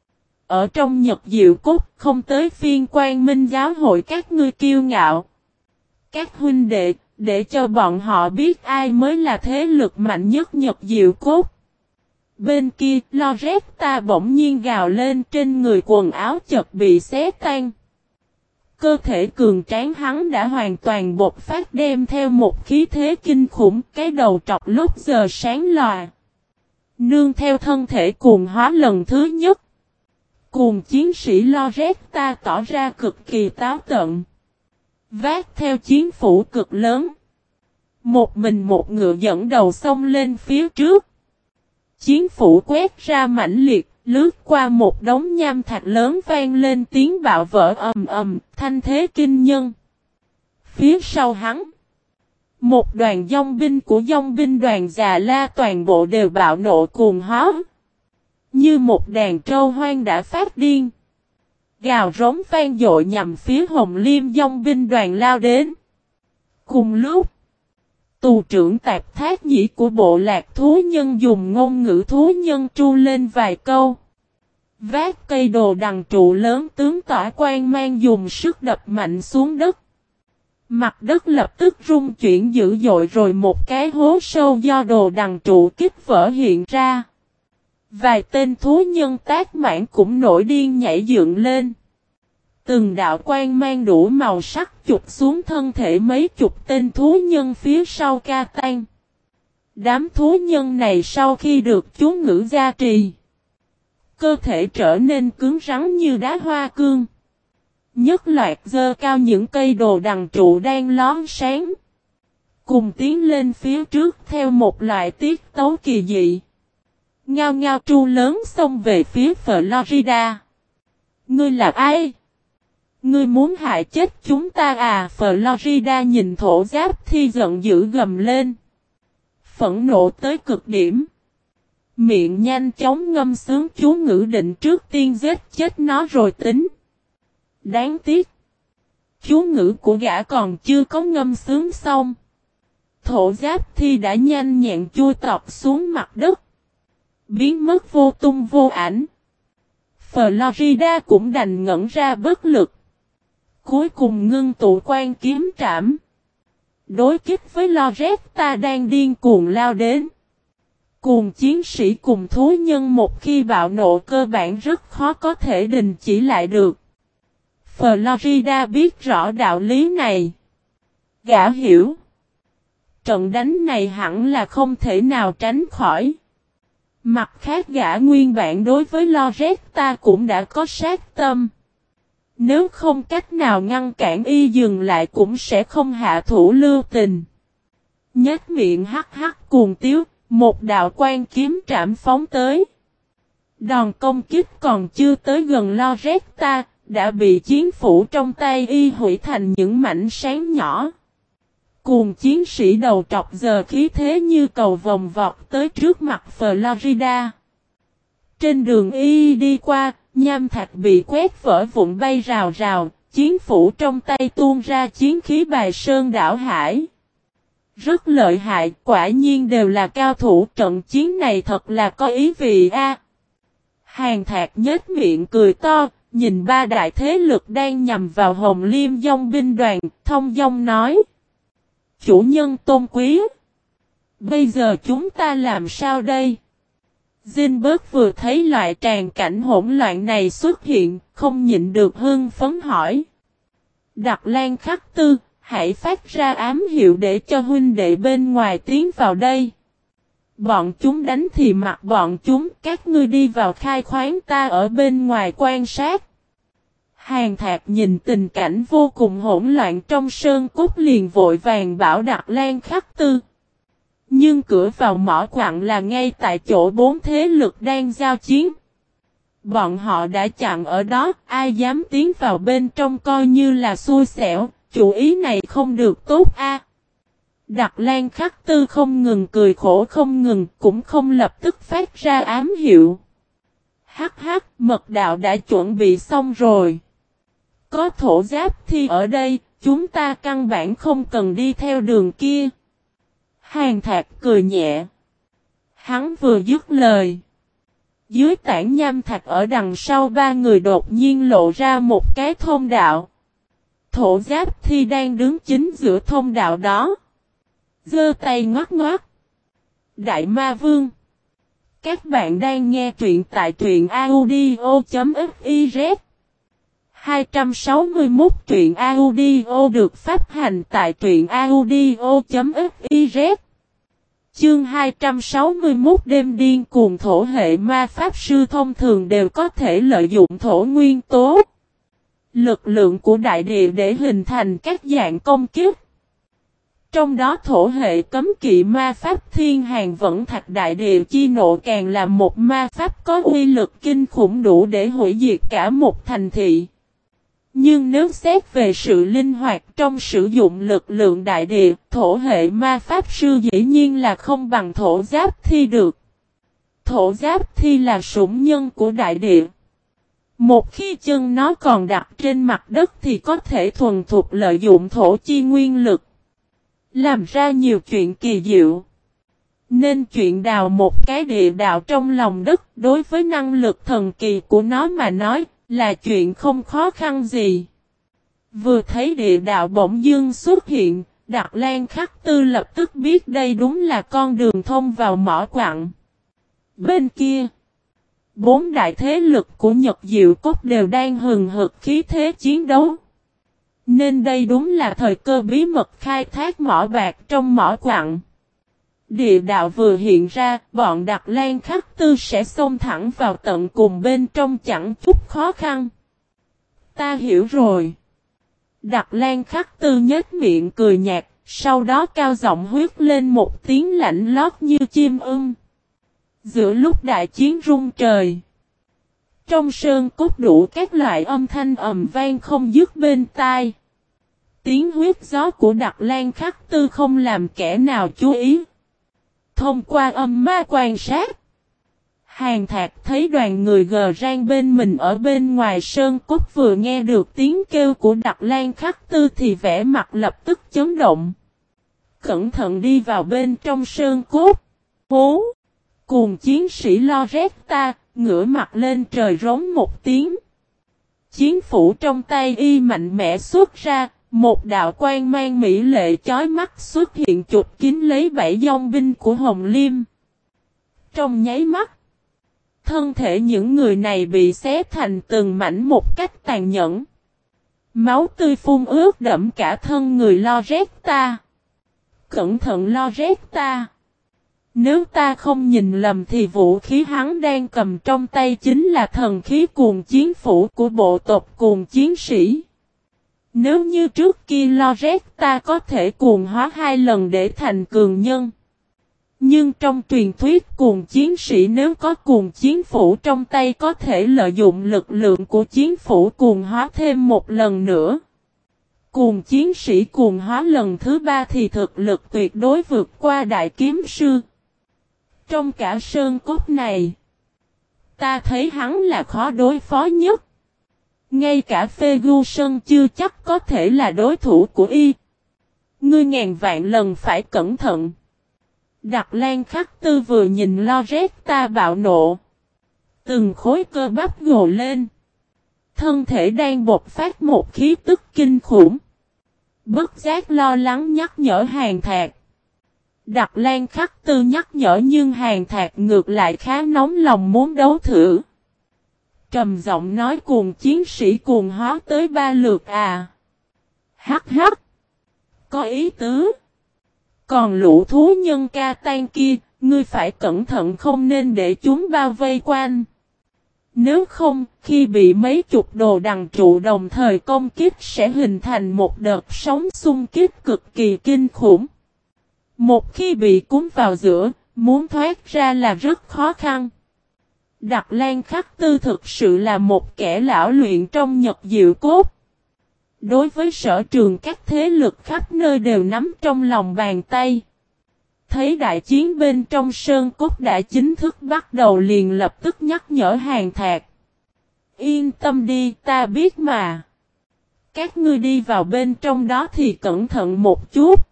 Ở trong Nhật Diệu Cốt không tới phiên Quang Minh giáo hội các ngươi kiêu ngạo. Các huynh đệ, để cho bọn họ biết ai mới là thế lực mạnh nhất Nhật Diệu Cốt. Bên kia, Loretta bỗng nhiên gào lên, trên người quần áo chợt bị xé tan. Cơ thể cường tráng hắn đã hoàn toàn bộc phát, đem theo một khí thế kinh khủng, cái đầu trọc lúc giờ sáng lòa. Nương theo thân thể cuồng hóa lần thứ nhất. Cuồng chiến sĩ Loretta tỏ ra cực kỳ táo tợn. Vác theo chiến phủ cực lớn. Một mình một ngựa dẫn đầu xông lên phía trước. Chiến phủ quét ra mãnh liệt, lướt qua một đống nham thạch lớn, vang lên tiếng bạo vỡ ầm ầm, thanh thế kinh nhân. Phía sau hắn, một đoàn dòng binh của dòng binh đoàn Già La toàn bộ đều bạo nộ cuồng hóa. Như một đàn trâu hoang đã phát điên. Gào rống vang dội nhằm phía Hồng Liêm dòng binh đoàn lao đến. Cùng lúc, tù trưởng Tạp Thác Nhĩ của bộ lạc thú nhân dùng ngôn ngữ thú nhân tru lên vài câu. Vác cây đồ đằng trụ lớn tướng tỏa quang mang dùng sức đập mạnh xuống đất. Mặt đất lập tức rung chuyển dữ dội, rồi một cái hố sâu do đồ đằng trụ kích vỡ hiện ra. Vài tên thú nhân tác mãn cũng nổi điên nhảy dựng lên. Từng đạo quang mang đủ màu sắc chụp xuống thân thể mấy chục tên thú nhân phía sau ca tan. Đám thú nhân này sau khi được chú ngữ gia trì, cơ thể trở nên cứng rắn như đá hoa cương. Nhất loạt giơ cao những cây đồ đằng trụ đang lón sáng. Cùng tiến lên phía trước theo một loại tiết tấu kỳ dị. Ngao ngao tru lớn xông về phía Florida. Ngươi là ai? Ngươi muốn hại chết chúng ta à? Florida nhìn thổ giáp thi giận dữ gầm lên. Phẫn nộ tới cực điểm. Miệng nhanh chóng ngâm sướng chú ngữ định trước tiên giết chết nó rồi tính. Đáng tiếc. Chú ngữ của gã còn chưa có ngâm sướng xong. Thổ giáp thi đã nhanh nhẹn chui tọt xuống mặt đất. Biến mất vô tung vô ảnh. Florida cũng đành ngẩn ra bất lực. Cuối cùng ngưng tụ quan kiếm trảm. Đối kích với Loretta đang điên cuồng lao đến. Cuồng chiến sĩ cùng thú nhân một khi bạo nộ cơ bản rất khó có thể đình chỉ lại được. Florida biết rõ đạo lý này. Gã hiểu. Trận đánh này hẳn là không thể nào tránh khỏi. Mặt khác gã nguyên bản đối với Loretta cũng đã có sát tâm. Nếu không cách nào ngăn cản y dừng lại cũng sẽ không hạ thủ lưu tình. Nhếch miệng hắc hắc cuồng tiếu, một đạo quan kiếm trảm phóng tới. Đòn công kích còn chưa tới gần Loretta, đã bị chiến phủ trong tay y hủy thành những mảnh sáng nhỏ. Cuồng chiến sĩ đầu trọc giờ khí thế như cầu vòng vọt tới trước mặt Florida. Trên đường y đi qua, nham thạch bị quét vỡ vụn bay rào rào, chiến phủ trong tay tuôn ra chiến khí bài sơn đảo hải. Rất lợi hại, quả nhiên đều là cao thủ, trận chiến này thật là có ý vị a. Hàn Thạc nhếch miệng cười to, nhìn ba đại thế lực đang nhằm vào Hồng Liêm dòng binh đoàn, thông dong nói. Chủ nhân tôn quý. Bây giờ chúng ta làm sao đây? Zinberg vừa thấy loại tràn cảnh hỗn loạn này xuất hiện, không nhịn được hưng phấn hỏi. Đặc Lan Khắc Tư, hãy phát ra ám hiệu để cho huynh đệ bên ngoài tiến vào đây. Bọn chúng đánh thì mặc bọn chúng, các ngươi đi vào khai khoáng, ta ở bên ngoài quan sát. Hàn Thạc nhìn tình cảnh vô cùng hỗn loạn trong sơn cốt liền vội vàng bảo Đặc Lan Khắc Tư. Nhưng cửa vào mỏ quặng là ngay tại chỗ bốn thế lực đang giao chiến. Bọn họ đã chặn ở đó, ai dám tiến vào bên trong coi như là xui xẻo, chủ ý này không được tốt a. Đặc Lan Khắc Tư không ngừng cười khổ không ngừng, cũng không lập tức phát ra ám hiệu. Hắc hắc, mật đạo đã chuẩn bị xong rồi. Có thổ giáp thi ở đây, chúng ta căn bản không cần đi theo đường kia. Hàn Thạc cười nhẹ. Hắn vừa dứt lời. Dưới tảng nham thạch ở đằng sau ba người đột nhiên lộ ra một cái thông đạo. Thổ giáp thi đang đứng chính giữa thông đạo đó. Giơ tay ngoắc ngoắc. Đại Ma Vương. Các bạn đang nghe truyện tại truyện audio.fiz. 261 truyện audio được phát hành tại truyện audio.fiz. Chương 261 đêm điên cuồng. Thổ hệ ma pháp sư thông thường đều có thể lợi dụng thổ nguyên tố, lực lượng của đại địa để hình thành các dạng công kích. Trong đó thổ hệ cấm kỵ ma pháp thiên hàng vẫn thạch đại địa chi nộ càng là một ma pháp có uy lực kinh khủng đủ để hủy diệt cả một thành thị. Nhưng nếu xét về sự linh hoạt trong sử dụng lực lượng đại địa, thổ hệ ma pháp sư dĩ nhiên là không bằng thổ giáp thi được. Thổ giáp thi là sủng nhân của đại địa. Một khi chân nó còn đặt trên mặt đất thì có thể thuần thục lợi dụng thổ chi nguyên lực, làm ra nhiều chuyện kỳ diệu. Nên chuyện đào một cái địa đạo trong lòng đất đối với năng lực thần kỳ của nó mà nói là chuyện không khó khăn gì. Vừa thấy địa đạo bỗng dưng xuất hiện, Đặc Lan Khắc Tư lập tức biết đây đúng là con đường thông vào mỏ quặng. Bên kia, bốn đại thế lực của Nhật Diệu Cốt đều đang hừng hực khí thế chiến đấu. Nên đây đúng là thời cơ bí mật khai thác mỏ bạc trong mỏ quặng. Địa đạo vừa hiện ra, bọn Đặc Lan Khắc Tư sẽ xông thẳng vào tận cùng bên trong chẳng chút khó khăn. Ta hiểu rồi. Đặc Lan Khắc Tư nhếch miệng cười nhạt, sau đó cao giọng huyết lên một tiếng lạnh lót như chim ưng. Giữa lúc đại chiến rung trời, trong sơn cốt đủ các loại âm thanh ầm vang không dứt bên tai. Tiếng huyết gió của Đặc Lan Khắc Tư không làm kẻ nào chú ý. Thông qua âm ma quan sát, Hàn Thạc thấy đoàn người gờ rang bên mình ở bên ngoài sơn cốt vừa nghe được tiếng kêu của Đặc Lan Khắc Tư thì vẻ mặt lập tức chấn động. Cẩn thận đi vào bên trong sơn cốt. Hú! Cùng chiến sĩ lo rét ta, ngửa mặt lên trời rống một tiếng. Chiến phủ trong tay y mạnh mẽ xuất ra, một đạo quang mang mỹ lệ chói mắt xuất hiện chụp kín lấy bảy dòng binh của Hồng Liêm. Trong nháy mắt, thân thể những người này bị xé thành từng mảnh một cách tàn nhẫn. Máu tươi phun ướt đẫm cả thân người lo rét ta. Cẩn thận lo rét ta. Nếu ta không nhìn lầm thì vũ khí hắn đang cầm trong tay chính là thần khí cuồng chiến phủ của bộ tộc cuồng chiến sĩ. Nếu như trước kia lo rét ta có thể cuồng hóa 2 lần để thành cường nhân. Nhưng trong truyền thuyết cuồng chiến sĩ nếu có cuồng chiến phủ trong tay có thể lợi dụng lực lượng của chiến phủ cuồng hóa thêm một lần nữa. Cuồng chiến sĩ cuồng hóa lần thứ 3 thì thực lực tuyệt đối vượt qua đại kiếm sư. Trong cả sơn cốt này, ta thấy hắn là khó đối phó nhất. Ngay cả Ferguson chưa chắc có thể là đối thủ của y. Ngươi ngàn vạn lần phải cẩn thận. Đặc Lan Khắc Tư vừa nhìn lo rét ta bạo nộ. Từng khối cơ bắp gồ lên. Thân thể đang bộc phát một khí tức kinh khủng. Bất giác lo lắng nhắc nhở Hàn Thạc. Đặc Lan Khắc Tư nhắc nhở nhưng Hàn Thạc ngược lại khá nóng lòng muốn đấu thử. Trầm giọng nói cuồng chiến sĩ cuồng hóa tới 3 lượt à. Hắc hắc. Có ý tứ. Còn lũ thú nhân ca tan kia, ngươi phải cẩn thận không nên để chúng bao vây quanh. Nếu không, khi bị mấy chục đồ đằng trụ đồng thời công kích sẽ hình thành một đợt sóng xung kích cực kỳ kinh khủng. Một khi bị cuốn vào giữa, muốn thoát ra là rất khó khăn. Đặc Lan Khắc Tư thực sự là một kẻ lão luyện trong Nhật Diệu Cốt. Đối với sở trường các thế lực khắp nơi đều nắm trong lòng bàn tay. Thấy đại chiến bên trong Sơn Cốt đã chính thức bắt đầu liền lập tức nhắc nhở Hàn Thạc. Yên tâm đi, ta biết mà. Các ngươi đi vào bên trong đó thì cẩn thận một chút.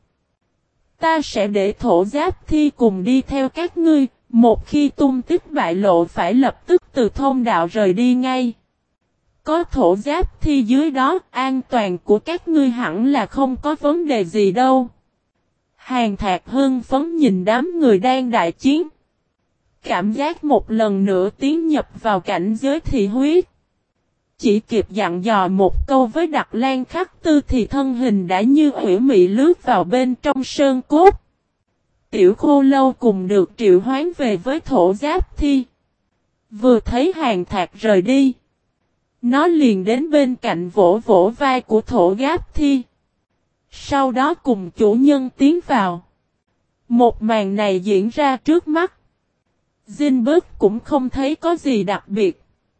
Ta sẽ để Thổ Giáp Thi cùng đi theo các ngươi, một khi tung tích bại lộ phải lập tức từ thông đạo rời đi ngay. Có Thổ Giáp Thi dưới đó, an toàn của các ngươi hẳn là không có vấn đề gì đâu. Hàn Thạc hưng phấn nhìn đám người đang đại chiến. Cảm giác một lần nữa tiến nhập vào cảnh giới thị huyết. Chỉ kịp dặn dò một câu với Đặc Lan Khắc Tư thì thân hình đã như ủy mị lướt vào bên trong Sơn Cốt. Tiểu Khô Lâu cùng được triệu hoán về với Thổ Giáp Thi. Vừa thấy Hàn Thạc rời đi, nó liền đến bên cạnh vỗ vỗ vai của Thổ Giáp Thi. Sau đó cùng chủ nhân tiến vào. Một màn này diễn ra trước mắt. Zinberg cũng không thấy có gì đặc biệt.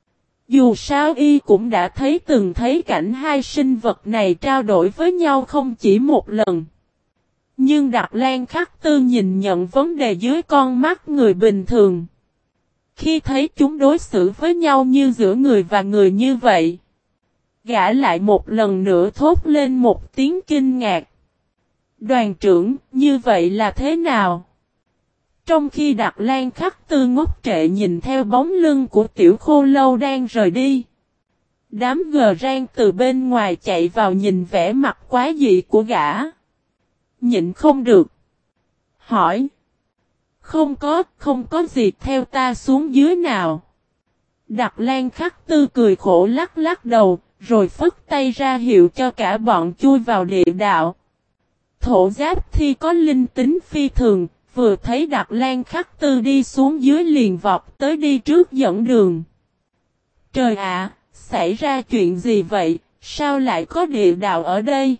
Dù sao y cũng đã từng thấy cảnh hai sinh vật này trao đổi với nhau không chỉ một lần. Nhưng Đặc Lan Khắc Tư nhìn nhận vấn đề dưới con mắt người bình thường. Khi thấy chúng đối xử với nhau như giữa người và người như vậy, gã lại một lần nữa thốt lên một tiếng kinh ngạc. Đoàn trưởng, như vậy là thế nào? Trong khi Đặc Lan Khắc Tư ngốc trệ nhìn theo bóng lưng của Tiểu Khô Lâu đang rời đi. Đám gờ rang từ bên ngoài chạy vào nhìn vẻ mặt quá dị của gã. Nhịn không được. Hỏi. Không có gì, theo ta xuống dưới nào. Đặc Lan Khắc Tư cười khổ lắc lắc đầu, rồi phất tay ra hiệu cho cả bọn chui vào địa đạo. Thổ Giáp Thi có linh tính phi thường, vừa thấy Đặc Lan Khắc Tư đi xuống dưới liền vọt tới đi trước dẫn đường. Trời ạ, xảy ra chuyện gì vậy, sao lại có địa đạo ở đây?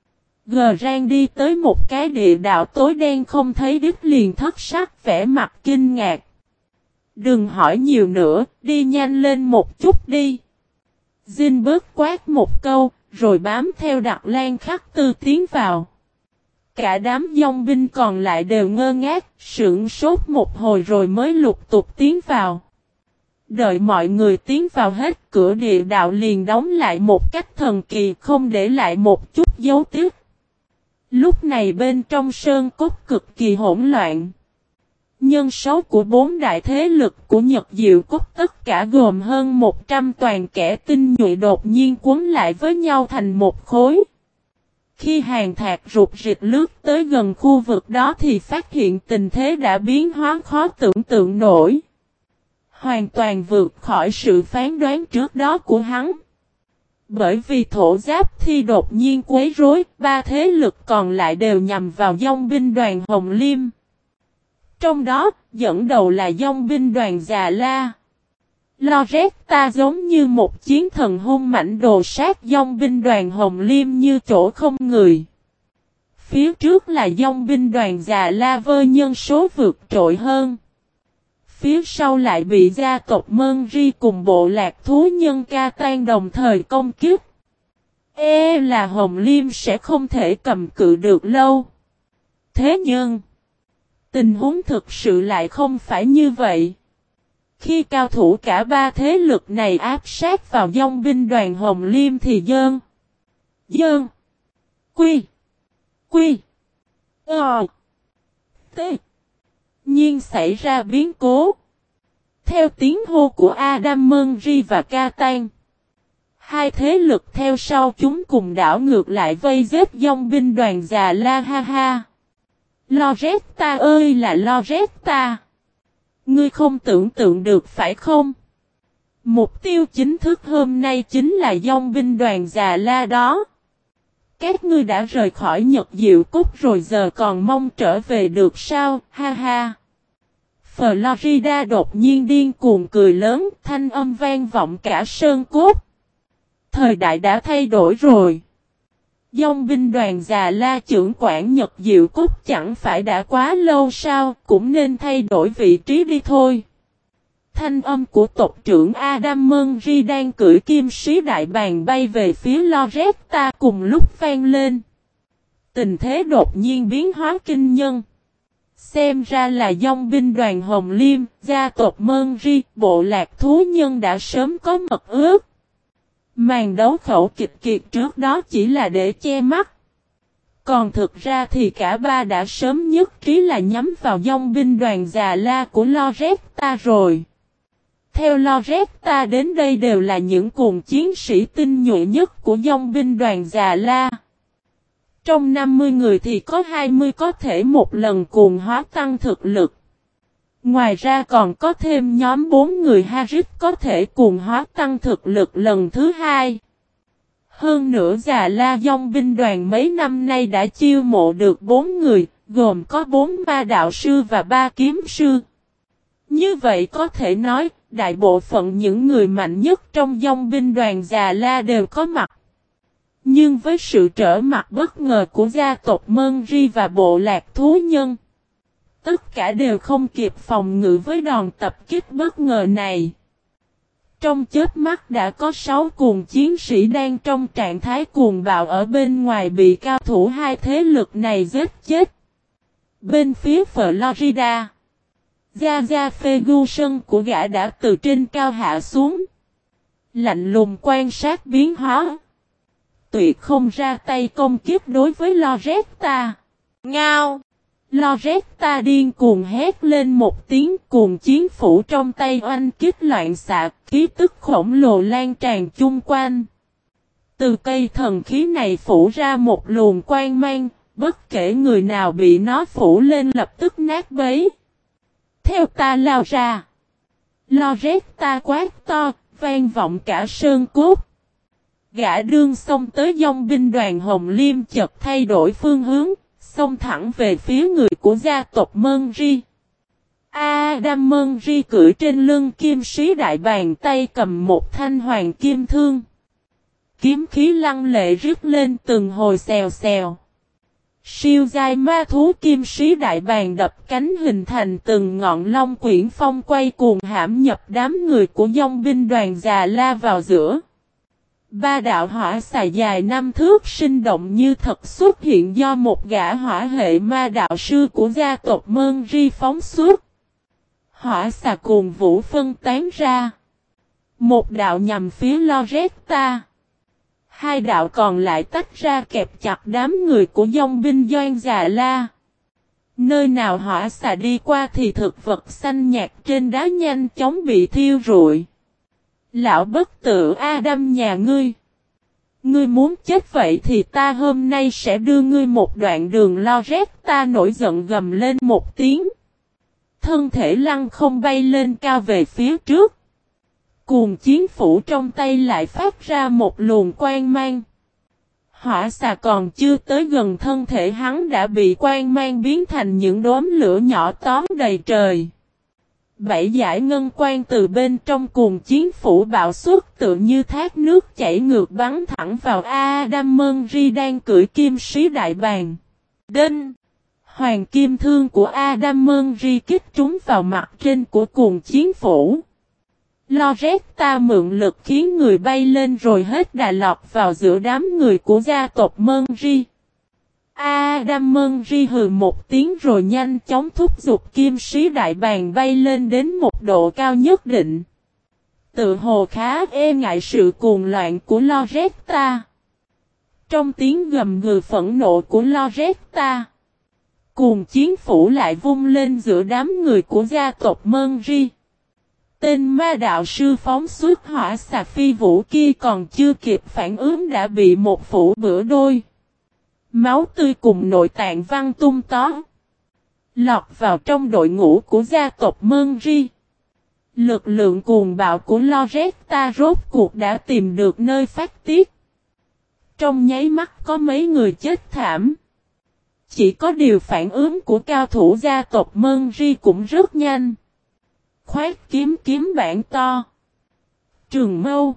Gờ rang đi tới một cái địa đạo tối đen không thấy đích liền thất sắc vẻ mặt kinh ngạc. Đừng hỏi nhiều nữa, đi nhanh lên một chút đi. Zinberg quát một câu, rồi bám theo Đặc Lan Khắc Tư tiến vào. Cả đám dòng binh còn lại đều ngơ ngác, sững sốt một hồi rồi mới lục tục tiến vào. Đợi mọi người tiến vào hết cửa địa đạo liền đóng lại một cách thần kỳ không để lại một chút dấu tiếc. Lúc này bên trong Sơn Cốt cực kỳ hỗn loạn. Nhân số của 4 đại thế lực của Nhật Diệu Cốt tất cả gồm hơn 100 toàn kẻ tinh nhuệ đột nhiên quấn lại với nhau thành một khối. Khi Hàn Thạc rụt rịch lướt tới gần khu vực đó thì phát hiện tình thế đã biến hóa khó tưởng tượng nổi. Hoàn toàn vượt khỏi sự phán đoán trước đó của hắn. Bởi vì Thổ Giáp Thi đột nhiên quấy rối, 3 thế lực còn lại đều nhằm vào dòng binh đoàn Hồng Liêm. Trong đó, dẫn đầu là dòng binh đoàn Già La. Loretta giống như một chiến thần hung mãnh đồ sát dòng binh đoàn Hồng Liêm như chỗ không người. Phía trước là dòng binh đoàn Già La với nhân số vượt trội hơn. Phía sau lại bị gia tộc Mơn Ri cùng bộ lạc thú nhân Ca Tan đồng thời công kích. Là Hồng Liêm sẽ không thể cầm cự được lâu. Thế nhưng, tình huống thực sự lại không phải như vậy. Khi cao thủ cả 3 thế lực này áp sát vào dòng binh đoàn Hồng Liêm thì Quy nhiên xảy ra biến cố. Theo tiếng hô của Adam Mönri và Catan, 2 thế lực theo sau chúng cùng đảo ngược lại vây giết dòng binh đoàn Già La ha ha. Loretta ơi là Loretta! Ngươi không tưởng tượng được phải không? Mục tiêu chính thức hôm nay chính là dòng binh đoàn Già La đó. Các ngươi đã rời khỏi Nhật Diệu Cốt rồi giờ còn mong trở về được sao, ha ha. Florida đột nhiên điên cuồng cười lớn, thanh âm vang vọng cả Sơn Cốt. Thời đại đã thay đổi rồi. Dòng binh đoàn Già La trưởng quản Nhật Diệu Cốt chẳng phải đã quá lâu sao, cũng nên thay đổi vị trí đi thôi. Thanh âm của tộc trưởng Adam Murray đang cưỡi kim sĩ đại bàng bay về phía Loretta cùng lúc vang lên. Tình thế đột nhiên biến hóa kinh nhân. Xem ra là dòng binh đoàn Hồng Liêm, gia tộc Murray, bộ lạc thú nhân đã sớm có mật ước. Màn đấu khẩu kịch kiệt trước đó chỉ là để che mắt. Còn thực ra thì cả ba đã sớm nhất trí là nhắm vào dòng binh đoàn già la của Loretta rồi. Theo Loretta đến đây đều là những cuồng chiến sĩ tinh nhuệ nhất của dòng binh đoàn già la. Trong 50 người thì có 20 có thể một lần cuồng hóa tăng thực lực. Ngoài ra còn có thêm nhóm 4 người Harris có thể cuồng hóa tăng thực lực lần thứ hai. Hơn nữa già la dòng binh đoàn mấy năm nay đã chiêu mộ được 4 người, gồm có 4 ma đạo sư và 3 kiếm sư. Như vậy có thể nói, đại bộ phận những người mạnh nhất trong dòng binh đoàn già la đều có mặt. Nhưng với sự trở mặt bất ngờ của gia tộc Murray và bộ lạc thú nhân, tất cả đều không kịp phòng ngự với đòn tập kích bất ngờ này. Trong chớp mắt đã có 6 cuồng chiến sĩ đang trong trạng thái cuồng bạo ở bên ngoài bị cao thủ hai thế lực này giết chết. Bên phía Florida, Gia Ferguson của gã đã từ trên cao hạ xuống. Lạnh lùng quan sát biến hóa. Tuyệt không ra tay công kiếp đối với Loretta. Ngao! Loretta điên cuồng hét lên một tiếng, cuồng chiến phủ trong tay oanh kích loạn xạ, khí tức khổng lồ lan tràn chung quanh. Từ cây thần khí này phủ ra một luồng quang mang, bất kể người nào bị nó phủ lên lập tức nát bấy. Theo ta lao ra. Loretta quát to, vang vọng cả sơn cốt. Gã đương xông tới dòng binh đoàn Hồng Liêm chợt thay đổi phương hướng, xông thẳng về phía người của gia tộc Murray. Adam Murray cưỡi trên lưng kim sĩ đại bàng, tay cầm một thanh hoàng kim thương. Kiếm khí lăng lệ rít lên từng hồi xèo xèo. Siêu giai ma thú kim sĩ đại bàng đập cánh hình thành từng ngọn long quyển phong quay cuồng hãm nhập đám người của dòng binh đoàn già la vào giữa. Ba đạo hỏa xà dài 5 thước sinh động như thật xuất hiện do một gã hỏa hệ ma đạo sư của gia tộc Murray phóng xuất. Hỏa xà cuồng vũ phân tán ra. Một đạo nhằm phía Loretta. 2 đạo còn lại tách ra kẹp chặt đám người của dòng binh doanh già la. Nơi nào hỏa xà đi qua thì thực vật xanh nhạt trên đá nhanh chóng bị thiêu rụi. Lão bất tử Adam nhà ngươi. Ngươi muốn chết vậy thì ta hôm nay sẽ đưa ngươi một đoạn đường. Loretta nổi giận gầm lên một tiếng. Thân thể lăn không bay lên cao về phía trước. Cuồng chiến phủ trong tay lại phát ra một luồng quang mang. Hỏa xà còn chưa tới gần thân thể hắn đã bị quang mang biến thành những đốm lửa nhỏ tóm đầy trời. 7 dải ngân quang từ bên trong cuồng chiến phủ bạo xuất tự như thác nước chảy ngược bắn thẳng vào Adam Murray đang cưỡi kim sĩ đại bàng. Đinh! Hoàng kim thương của Adam Murray kích trúng vào mặt trên của cuồng chiến phủ. Loretta mượn lực khiến người bay lên rồi hết đà lọt vào giữa đám người của gia tộc Murray. Adam Murray hừ một tiếng rồi nhanh chóng thúc giục kim sĩ đại bàng bay lên đến một độ cao nhất định. Tự hồ khá e ngại sự cuồng loạn của Loretta. Trong tiếng gầm gừ phẫn nộ của Loretta, cuồng chiến phủ lại vung lên giữa đám người của gia tộc Murray. Tên ma đạo sư phóng xuất hỏa xà phi vũ kia còn chưa kịp phản ứng đã bị một phủ bữa đôi. Máu tươi cùng nội tạng văng tung tó. Lọt vào trong đội ngũ của gia tộc Murray. Lực lượng cuồng bạo của Loretta rốt cuộc đã tìm được nơi phát tiết. Trong nháy mắt có mấy người chết thảm. Chỉ có điều phản ứng của cao thủ gia tộc Murray cũng rất nhanh. Khoát kiếm bản to. Trường mâu.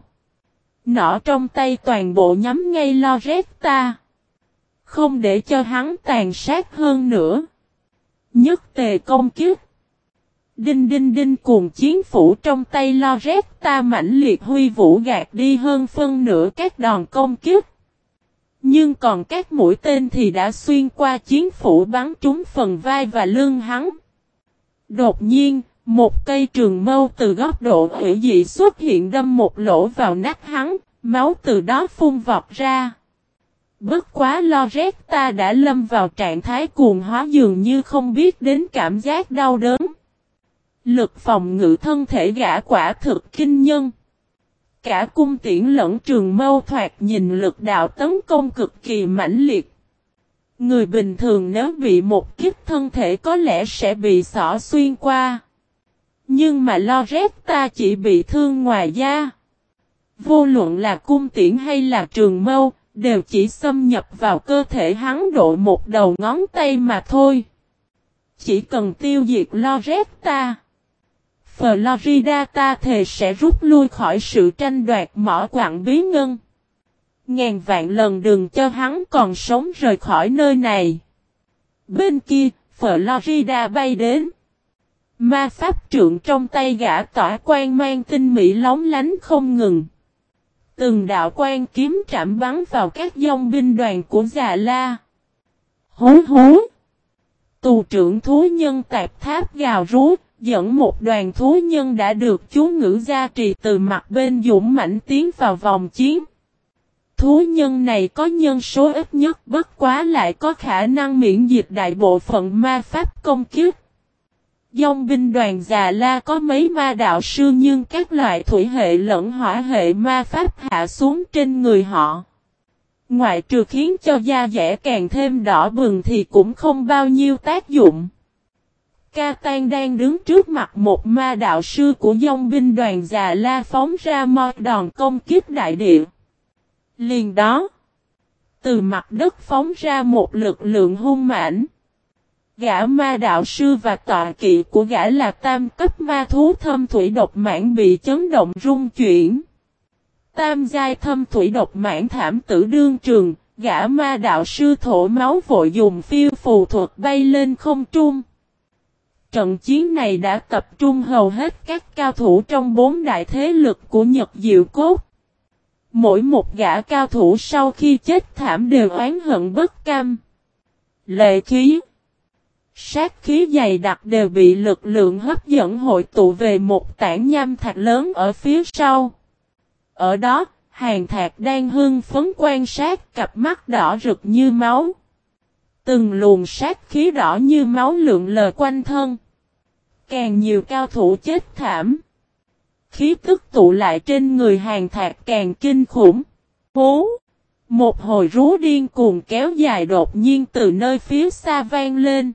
Nỏ trong tay toàn bộ nhắm ngay Loretta. Không để cho hắn tàn sát hơn nữa. Nhất tề công kiếp. Đinh đinh đinh cuồng chiến phủ trong tay Loretta mãnh liệt huy vũ gạt đi hơn phân nửa các đòn công kích. Nhưng còn các mũi tên thì đã xuyên qua chiến phủ bắn trúng phần vai và lưng hắn. Đột nhiên, một cây trường mâu từ góc độ hủy dị xuất hiện đâm một lỗ vào nách hắn, máu từ đó phun vọt ra. Bất quá Loretta đã lâm vào trạng thái cuồng hóa dường như không biết đến cảm giác đau đớn. Lực phòng ngự thân thể gã quả thực kinh nhân. Cả cung tiễn lẫn trường mâu thoạt nhìn lực đạo tấn công cực kỳ mãnh liệt. Người bình thường nếu bị một kích thân thể có lẽ sẽ bị xỏ xuyên qua. Nhưng mà Loretta chỉ bị thương ngoài da. Vô luận là cung tiễn hay là trường mâu, đều chỉ xâm nhập vào cơ thể hắn độ một đầu ngón tay mà thôi. Chỉ cần tiêu diệt Loretta, Florida ta thề sẽ rút lui khỏi sự tranh đoạt mỏ quặng bí ngân. Ngàn vạn lần đừng cho hắn còn sống rời khỏi nơi này. Bên kia, Florida bay đến. Ma pháp trượng trong tay gã tỏa quang mang tinh mỹ lóng lánh không ngừng. Từng đạo quang kiếm trảm bắn vào các dòng binh đoàn của Già La. Hú hú! Tù trưởng thú nhân tạp tháp gào rú, dẫn một đoàn thú nhân đã được chú ngữ gia trì từ mặt bên dũng mãnh tiến vào vòng chiến. Thú nhân này có nhân số ít nhất bất quá lại có khả năng miễn dịch đại bộ phận ma pháp công kích. Dòng binh đoàn Già La có mấy ma đạo sư nhưng các loại thủy hệ lẫn hỏa hệ ma pháp hạ xuống trên người họ. Ngoại trừ khiến cho da dẻ càng thêm đỏ bừng thì cũng không bao nhiêu tác dụng. Catan đang đứng trước mặt một ma đạo sư của dòng binh đoàn Già La phóng ra một đòn công kích đại địa. Liền đó, từ mặt đất phóng ra một lực lượng hung mãnh. Gã ma đạo sư và tọa kỵ của gã là tam cấp ma thú thâm thủy độc mãng bị chấn động rung chuyển. Tam giai thâm thủy độc mãng thảm tử đương trường, gã ma đạo sư thổ máu vội dùng phiêu phù thuật bay lên không trung. Trận chiến này đã tập trung hầu hết các cao thủ trong bốn đại thế lực của Nhật Diệu Cốt. Mỗi một gã cao thủ sau khi chết thảm đều oán hận bất cam. Lệ khí, sát khí dày đặc đều bị lực lượng hấp dẫn hội tụ về một tảng nham thạch lớn ở phía sau. Ở đó, Hàn Thạc đang hưng phấn quan sát, cặp mắt đỏ rực như máu. Từng luồng sát khí đỏ như máu lượn lờ quanh thân. Càng nhiều cao thủ chết thảm. Khí tức tụ lại trên người Hàn Thạc càng kinh khủng. Hú! Một hồi rú điên cuồng kéo dài đột nhiên từ nơi phía xa vang lên.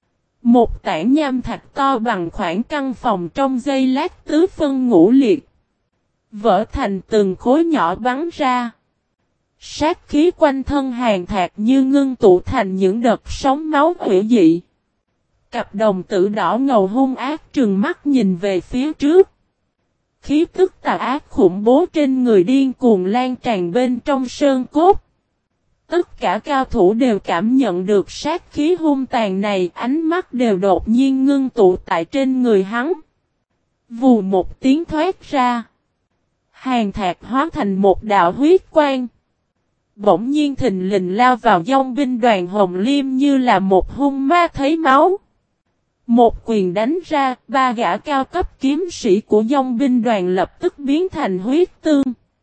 Một tảng nham thạch to bằng khoảng căn phòng trong giây lát tứ phân ngũ liệt. Vỡ thành từng khối nhỏ bắn ra. Sát khí quanh thân Hàn Thạc như ngưng tụ thành những đợt sóng máu hủy dị. Cặp đồng tử đỏ ngầu hung ác trừng mắt nhìn về phía trước. Khí tức tà ác khủng bố trên người điên cuồng lan tràn bên trong sơn cốt. Tất cả cao thủ đều cảm nhận được sát khí hung tàn này, ánh mắt đều đột nhiên ngưng tụ tại trên người hắn. Vù một tiếng thoát ra. Hàn Thạc hóa thành một đạo huyết quang. Bỗng nhiên thình lình lao vào dòng binh đoàn Hồng Liêm như là một hung ma thấy máu. Một quyền đánh ra, ba gã cao cấp kiếm sĩ của dòng binh đoàn lập tức biến thành huyết tương.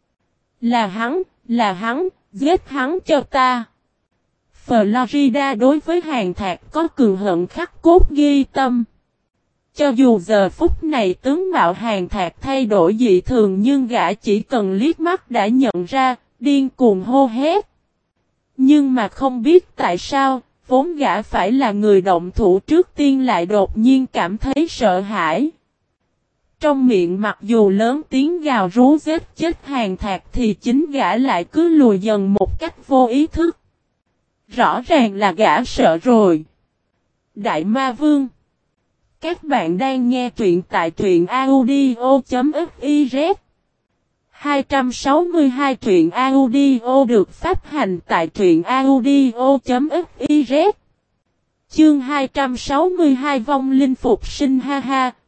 Là hắn, giết hắn cho ta. Florida đối với Hàn Thạc có cường hận khắc cốt ghi tâm. Cho dù giờ phút này tướng mạo Hàn Thạc thay đổi dị thường nhưng gã chỉ cần liếc mắt đã nhận ra, điên cuồng hô hét. Nhưng mà không biết tại sao, vốn gã phải là người động thủ trước tiên lại đột nhiên cảm thấy sợ hãi. Trong miệng mặc dù lớn tiếng gào rú giết chết Hàn Thạc thì chính gã lại cứ lùi dần một cách vô ý thức. Rõ ràng là gã sợ rồi. Đại Ma Vương. Các bạn đang nghe truyện tại truyện audio.fiz. 262 truyện audio được phát hành tại truyện audio.fiz. Chương 262 vong linh phục sinh ha ha,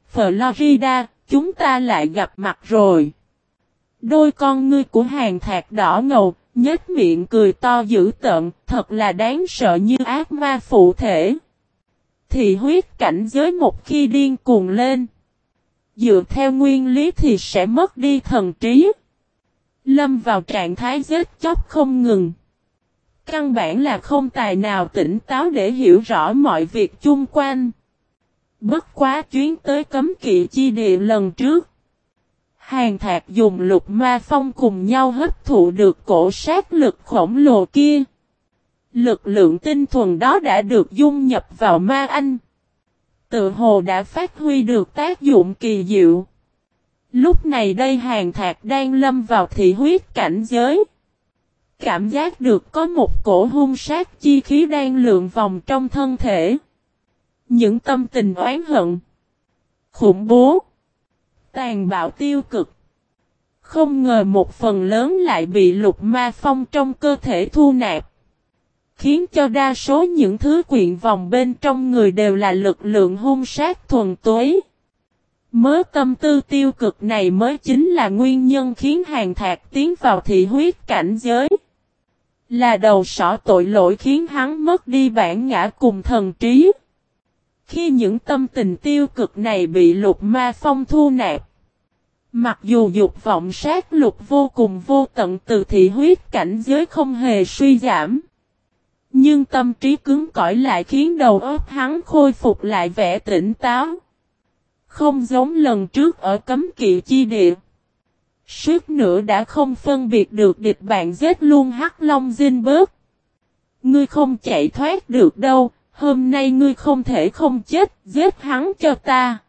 Florida, chúng ta lại gặp mặt rồi. Đôi con ngươi của Hàn Thạc đỏ ngầu, nhếch miệng cười to dữ tợn, thật là đáng sợ như ác ma phụ thể. Thì huyết cảnh giới một khi điên cuồng lên, dựa theo nguyên lý thì sẽ mất đi thần trí. Lâm vào trạng thái giết chóc không ngừng. Căn bản là không tài nào tỉnh táo để hiểu rõ mọi việc chung quanh. Bất quá chuyến tới cấm kỵ chi địa lần trước, Hàn Thạc dùng lục ma phong cùng nhau hấp thụ được cổ sát lực khổng lồ kia. Lực lượng tinh thuần đó đã được dung nhập vào ma anh. Tự hồ đã phát huy được tác dụng kỳ diệu. Lúc này đây Hàn Thạc đang lâm vào thị huyết cảnh giới. Cảm giác được có một cổ hung sát chi khí đang lượn vòng trong thân thể. Những tâm tình oán hận, khủng bố, tàn bạo tiêu cực. Không ngờ một phần lớn lại bị lục ma phong trong cơ thể thu nạp. Khiến cho đa số những thứ quyện vòng bên trong người đều là lực lượng hung sát thuần túy. Mớ tâm tư tiêu cực này mới chính là nguyên nhân khiến Hàn Thạc tiến vào thị huyết cảnh giới. Là đầu sỏ tội lỗi khiến hắn mất đi bản ngã cùng thần trí. Khi những tâm tình tiêu cực này bị lục ma phong thu nạp, mặc dù dục vọng sát lục vô cùng vô tận từ thị huyết cảnh giới không hề suy giảm, nhưng tâm trí cứng cỏi lại khiến đầu óc hắn khôi phục lại vẻ tỉnh táo. Không giống lần trước ở cấm kỵ chi địa. Suốt nữa đã không phân biệt được địch bạn giết luôn Hắc Long Dinh bớt. Ngươi không chạy thoát được đâu, hôm nay ngươi không thể không chết, giết hắn cho ta.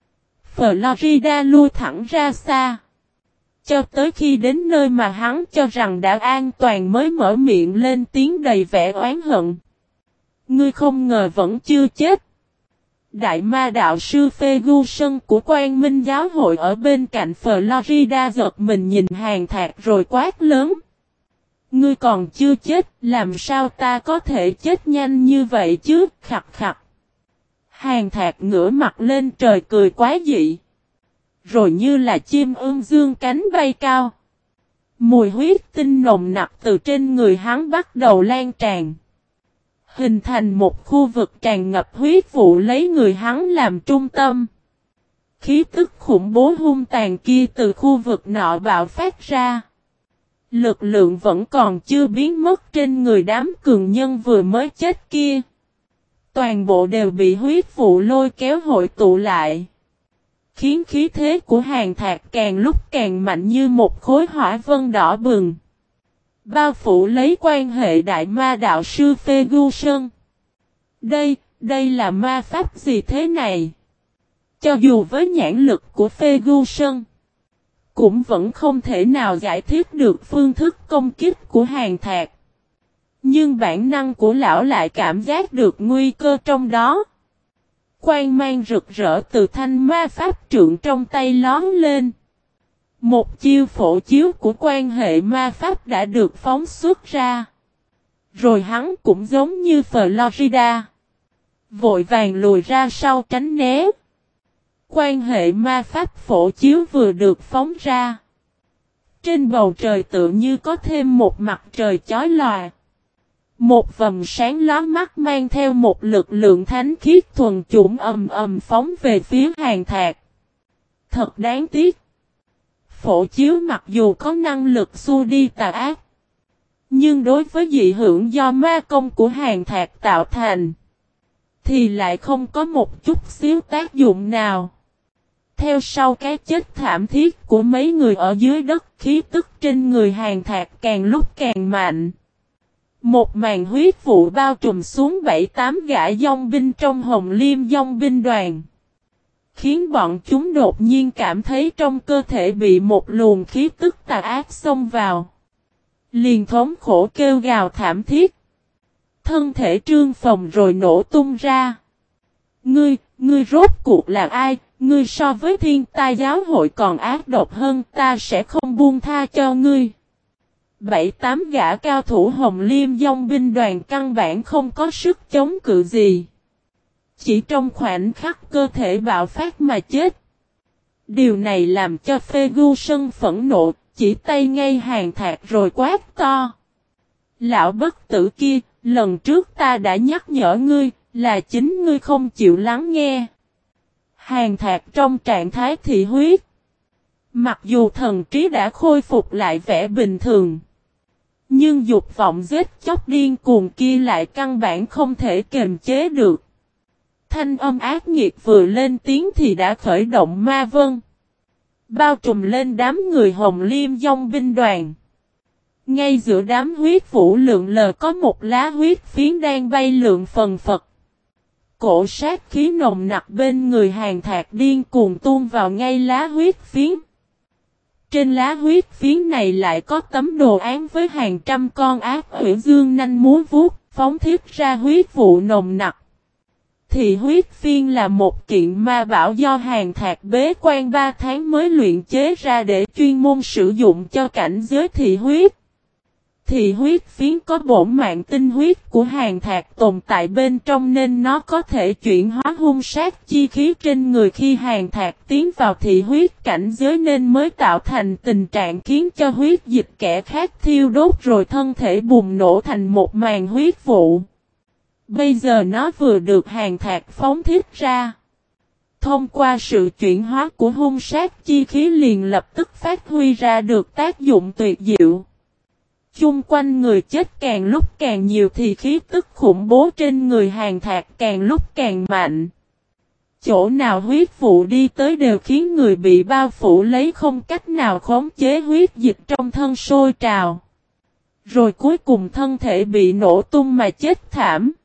Florida lui thẳng ra xa. Cho tới khi đến nơi mà hắn cho rằng đã an toàn mới mở miệng lên tiếng đầy vẻ oán hận. Ngươi không ngờ vẫn chưa chết. Đại ma đạo sư Ferguson của Quang Minh giáo hội ở bên cạnh Florida giật mình nhìn Hàn Thạc rồi quát lớn. Ngươi còn chưa chết, làm sao ta có thể chết nhanh như vậy chứ, khặt khặt. Hàn Thạc ngửa mặt lên trời cười quá dị. Rồi như là chim ưng dương cánh bay cao. Mùi huyết tinh nồng nặc từ trên người hắn bắt đầu lan tràn. Hình thành một khu vực tràn ngập huyết vụ lấy người hắn làm trung tâm. Khí tức khủng bố hung tàn kia từ khu vực nọ bạo phát ra. Lực lượng vẫn còn chưa biến mất trên người đám cường nhân vừa mới chết kia. Toàn bộ đều bị huyết vụ lôi kéo hội tụ lại. Khiến khí thế của Hàn Thạc càng lúc càng mạnh như một khối hỏa vân đỏ bừng. Bao phủ lấy quan hệ đại ma đạo sư Ferguson. Đây là ma pháp gì thế này? Cho dù với nhãn lực của Ferguson, cũng vẫn không thể nào giải thích được phương thức công kích của Hàn Thạc. Nhưng bản năng của lão lại cảm giác được nguy cơ trong đó. Quang mang rực rỡ từ thanh ma pháp trượng trong tay lón lên. Một chiêu phổ chiếu của quan hệ ma pháp đã được phóng xuất ra. Rồi hắn cũng giống như Florida. Vội vàng lùi ra sau tránh né. Quan hệ ma pháp phổ chiếu vừa được phóng ra. Trên bầu trời tự như có thêm một mặt trời chói lòa. Một vầng sáng lóa mắt mang theo một lực lượng thánh khiết thuần chủng ầm ầm phóng về phía Hàn Thạc. Thật đáng tiếc. Phổ chiếu mặc dù có năng lực xua đi tà ác, nhưng đối với dị hưởng do ma công của Hàn Thạc tạo thành, thì lại không có một chút xíu tác dụng nào. Theo sau cái chết thảm thiết của mấy người ở dưới đất, khí tức trên người Hàn Thạc càng lúc càng mạnh. Một màn huyết vụ bao trùm xuống 7-8 gã dòng binh trong Hồng Liêm dòng binh đoàn. Khiến bọn chúng đột nhiên cảm thấy trong cơ thể bị một luồng khí tức tà ác xông vào. Liền thống khổ kêu gào thảm thiết. Thân thể trương phồng rồi nổ tung ra. Ngươi rốt cuộc là ai? Ngươi so với thiên tai giáo hội còn ác độc hơn, ta sẽ không buông tha cho ngươi. 7-8 gã cao thủ Hồng Liêm dòng binh đoàn căn bản không có sức chống cự gì. Chỉ trong khoảnh khắc cơ thể bạo phát mà chết. Điều này làm cho Ferguson phẫn nộ, chỉ tay ngay Hàn Thạc rồi quát to. Lão bất tử kia, lần trước ta đã nhắc nhở ngươi, là chính ngươi không chịu lắng nghe. Hàn Thạc trong trạng thái thị huyết. Mặc dù thần trí đã khôi phục lại vẻ bình thường, nhưng dục vọng giết chóc điên cuồng kia lại căn bản không thể kiềm chế được. Thanh âm ác nghiệt vừa lên tiếng thì đã khởi động ma vân, bao trùm lên đám người Hồng Liêm dòng binh đoàn. Ngay giữa đám huyết vũ lượn lờ có một lá huyết phiến đang bay lượn phần phật. Cổ sát khí nồng nặc bên người Hàn Thạc điên cuồng tuôn vào ngay lá huyết phiến. Trên lá huyết phiến này lại có tấm đồ án với hàng trăm con ác quỷ dương nanh múa vuốt, phóng thiết ra huyết vụ nồng nặc. Thị huyết phiên là một kiện ma bảo do Hàn Thạc bế quan 3 tháng mới luyện chế ra để chuyên môn sử dụng cho cảnh giới thị huyết. Thị huyết phiến có bổn mạng tinh huyết của Hàn Thạc tồn tại bên trong nên nó có thể chuyển hóa hung sát chi khí trên người khi Hàn Thạc tiến vào thị huyết cảnh giới nên mới tạo thành tình trạng khiến cho huyết dịch kẻ khác thiêu đốt rồi thân thể bùng nổ thành một màn huyết vụ. Bây giờ nó vừa được Hàn Thạc phóng thích ra. Thông qua sự chuyển hóa của hung sát chi khí liền lập tức phát huy ra được tác dụng tuyệt diệu. Chung quanh người chết càng lúc càng nhiều thì khí tức khủng bố trên người Hàn Thạc càng lúc càng mạnh. Chỗ nào huyết vụ đi tới đều khiến người bị bao phủ lấy không cách nào khống chế huyết dịch trong thân sôi trào. Rồi cuối cùng thân thể bị nổ tung mà chết thảm.